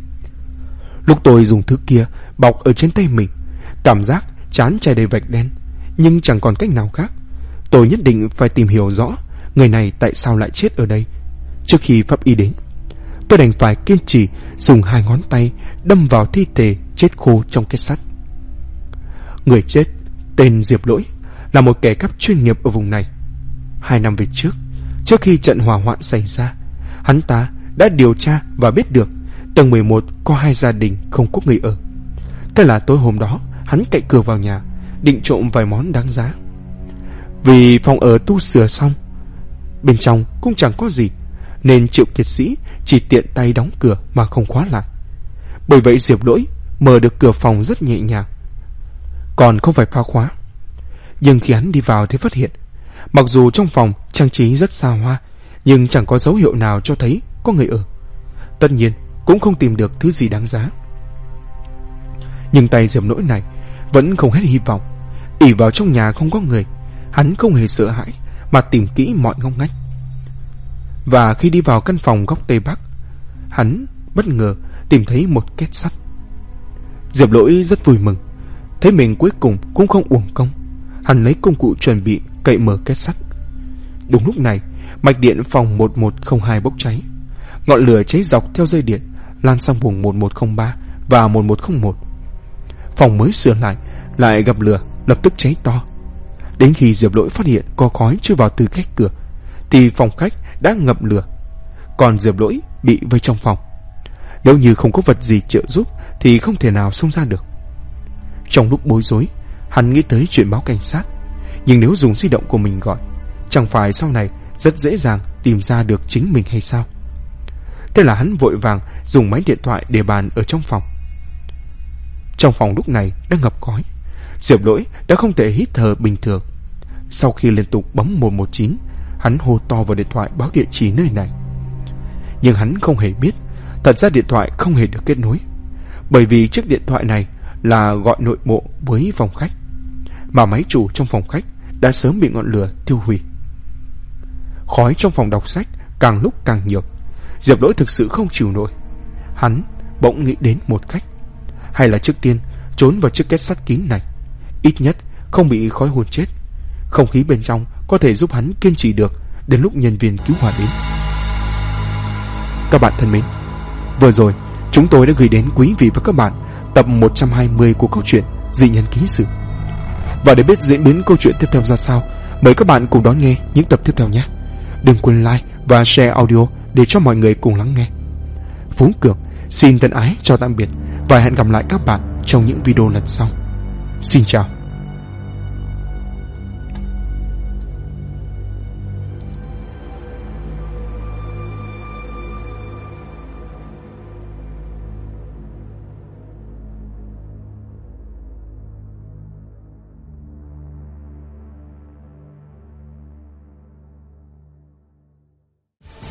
Lúc tôi dùng thứ kia bọc ở trên tay mình, cảm giác trán chảy đầy vạch đen, nhưng chẳng còn cách nào khác. Tôi nhất định phải tìm hiểu rõ người này tại sao lại chết ở đây. Trước khi pháp y đến, tôi đành phải kiên trì dùng 2 ngón tay đâm vào thi thể chết khô trong kết sắt. Người chết tên Diệp Lỗi, là một kẻ cắp chuyên nghiệp ở vùng này. 2 năm về trước khi trận hỏa hoạn xảy ra, hắn ta đã điều tra và biết được tầng 11 có 2 gia đình không có người ở. Thế là tối hôm đó hắn cậy cửa vào nhà, định trộm vài món đáng giá. Vì phòng ở tu sửa xong, bên trong cũng chẳng có gì, nên Triệu Kiệt Sĩ chỉ tiện tay đóng cửa mà không khóa lại. Bởi vậy Diệp Lỗi mở được cửa phòng rất nhẹ nhàng, còn không phải phá khóa. Nhưng khi hắn đi vào thì phát hiện, mặc dù trong phòng trang trí rất xa hoa, nhưng chẳng có dấu hiệu nào cho thấy có người ở. Tất nhiên cũng không tìm được thứ gì đáng giá. Nhưng tay Diệp Lỗi này vẫn không hết hy vọng. ỷ vào trong nhà không có người, hắn không hề sợ hãi mà tìm kỹ mọi ngóc ngách. Và khi đi vào căn phòng góc tây bắc, hắn bất ngờ tìm thấy một két sắt. Diệp Lỗi rất vui mừng, thấy mình cuối cùng cũng không uổng công. Hắn lấy công cụ chuẩn bị cậy mở két sắt. Đúng lúc này, mạch điện phòng 1102 bốc cháy. Ngọn lửa cháy dọc theo dây điện lan sang vùng 1103 và 1101. Phòng mới sửa lại gặp lửa, lập tức cháy to. Đến khi Diệp Lỗi phát hiện có khói chui vào từ cách cửa, thì phòng khách đã ngập lửa, còn Diệp Lỗi bị vây trong phòng. Nếu như không có vật gì trợ giúp thì không thể nào xông ra được. Trong lúc bối rối, hắn nghĩ tới chuyện báo cảnh sát, nhưng nếu dùng di động của mình gọi, chẳng phải sau này rất dễ dàng tìm ra được chính mình hay sao? Thế là hắn vội vàng dùng máy điện thoại để bàn ở trong phòng. Trong phòng lúc này đang ngập khói. Diệp Lỗi đã không thể hít thở bình thường. Sau khi liên tục bấm 119, hắn hô to vào điện thoại báo địa chỉ nơi này. Nhưng hắn không hề biết, thật ra điện thoại không hề được kết nối, bởi vì chiếc điện thoại này là gọi nội bộ với phòng khách, mà máy chủ trong phòng khách đã sớm bị ngọn lửa tiêu hủy. Khói trong phòng đọc sách càng lúc càng nhiều. Diệp Lỗi thực sự không chịu nổi. Hắn bỗng nghĩ đến một cách, hay là trước tiên trốn vào chiếc két sắt kín này, ít nhất không bị khói hồn chết. Không khí bên trong có thể giúp hắn kiên trì được đến lúc nhân viên cứu hỏa đến. Các bạn thân mến, vừa rồi chúng tôi đã gửi đến quý vị và các bạn tập 120 của câu chuyện Dị Nhân Ký Sự. Và để biết diễn biến câu chuyện tiếp theo ra sao, mời các bạn cùng đón nghe những tập tiếp theo nhé. Đừng quên like và share audio để cho mọi người cùng lắng nghe. Phú Cường xin thân ái chào tạm biệt và hẹn gặp lại các bạn trong những video lần sau. Xin chào.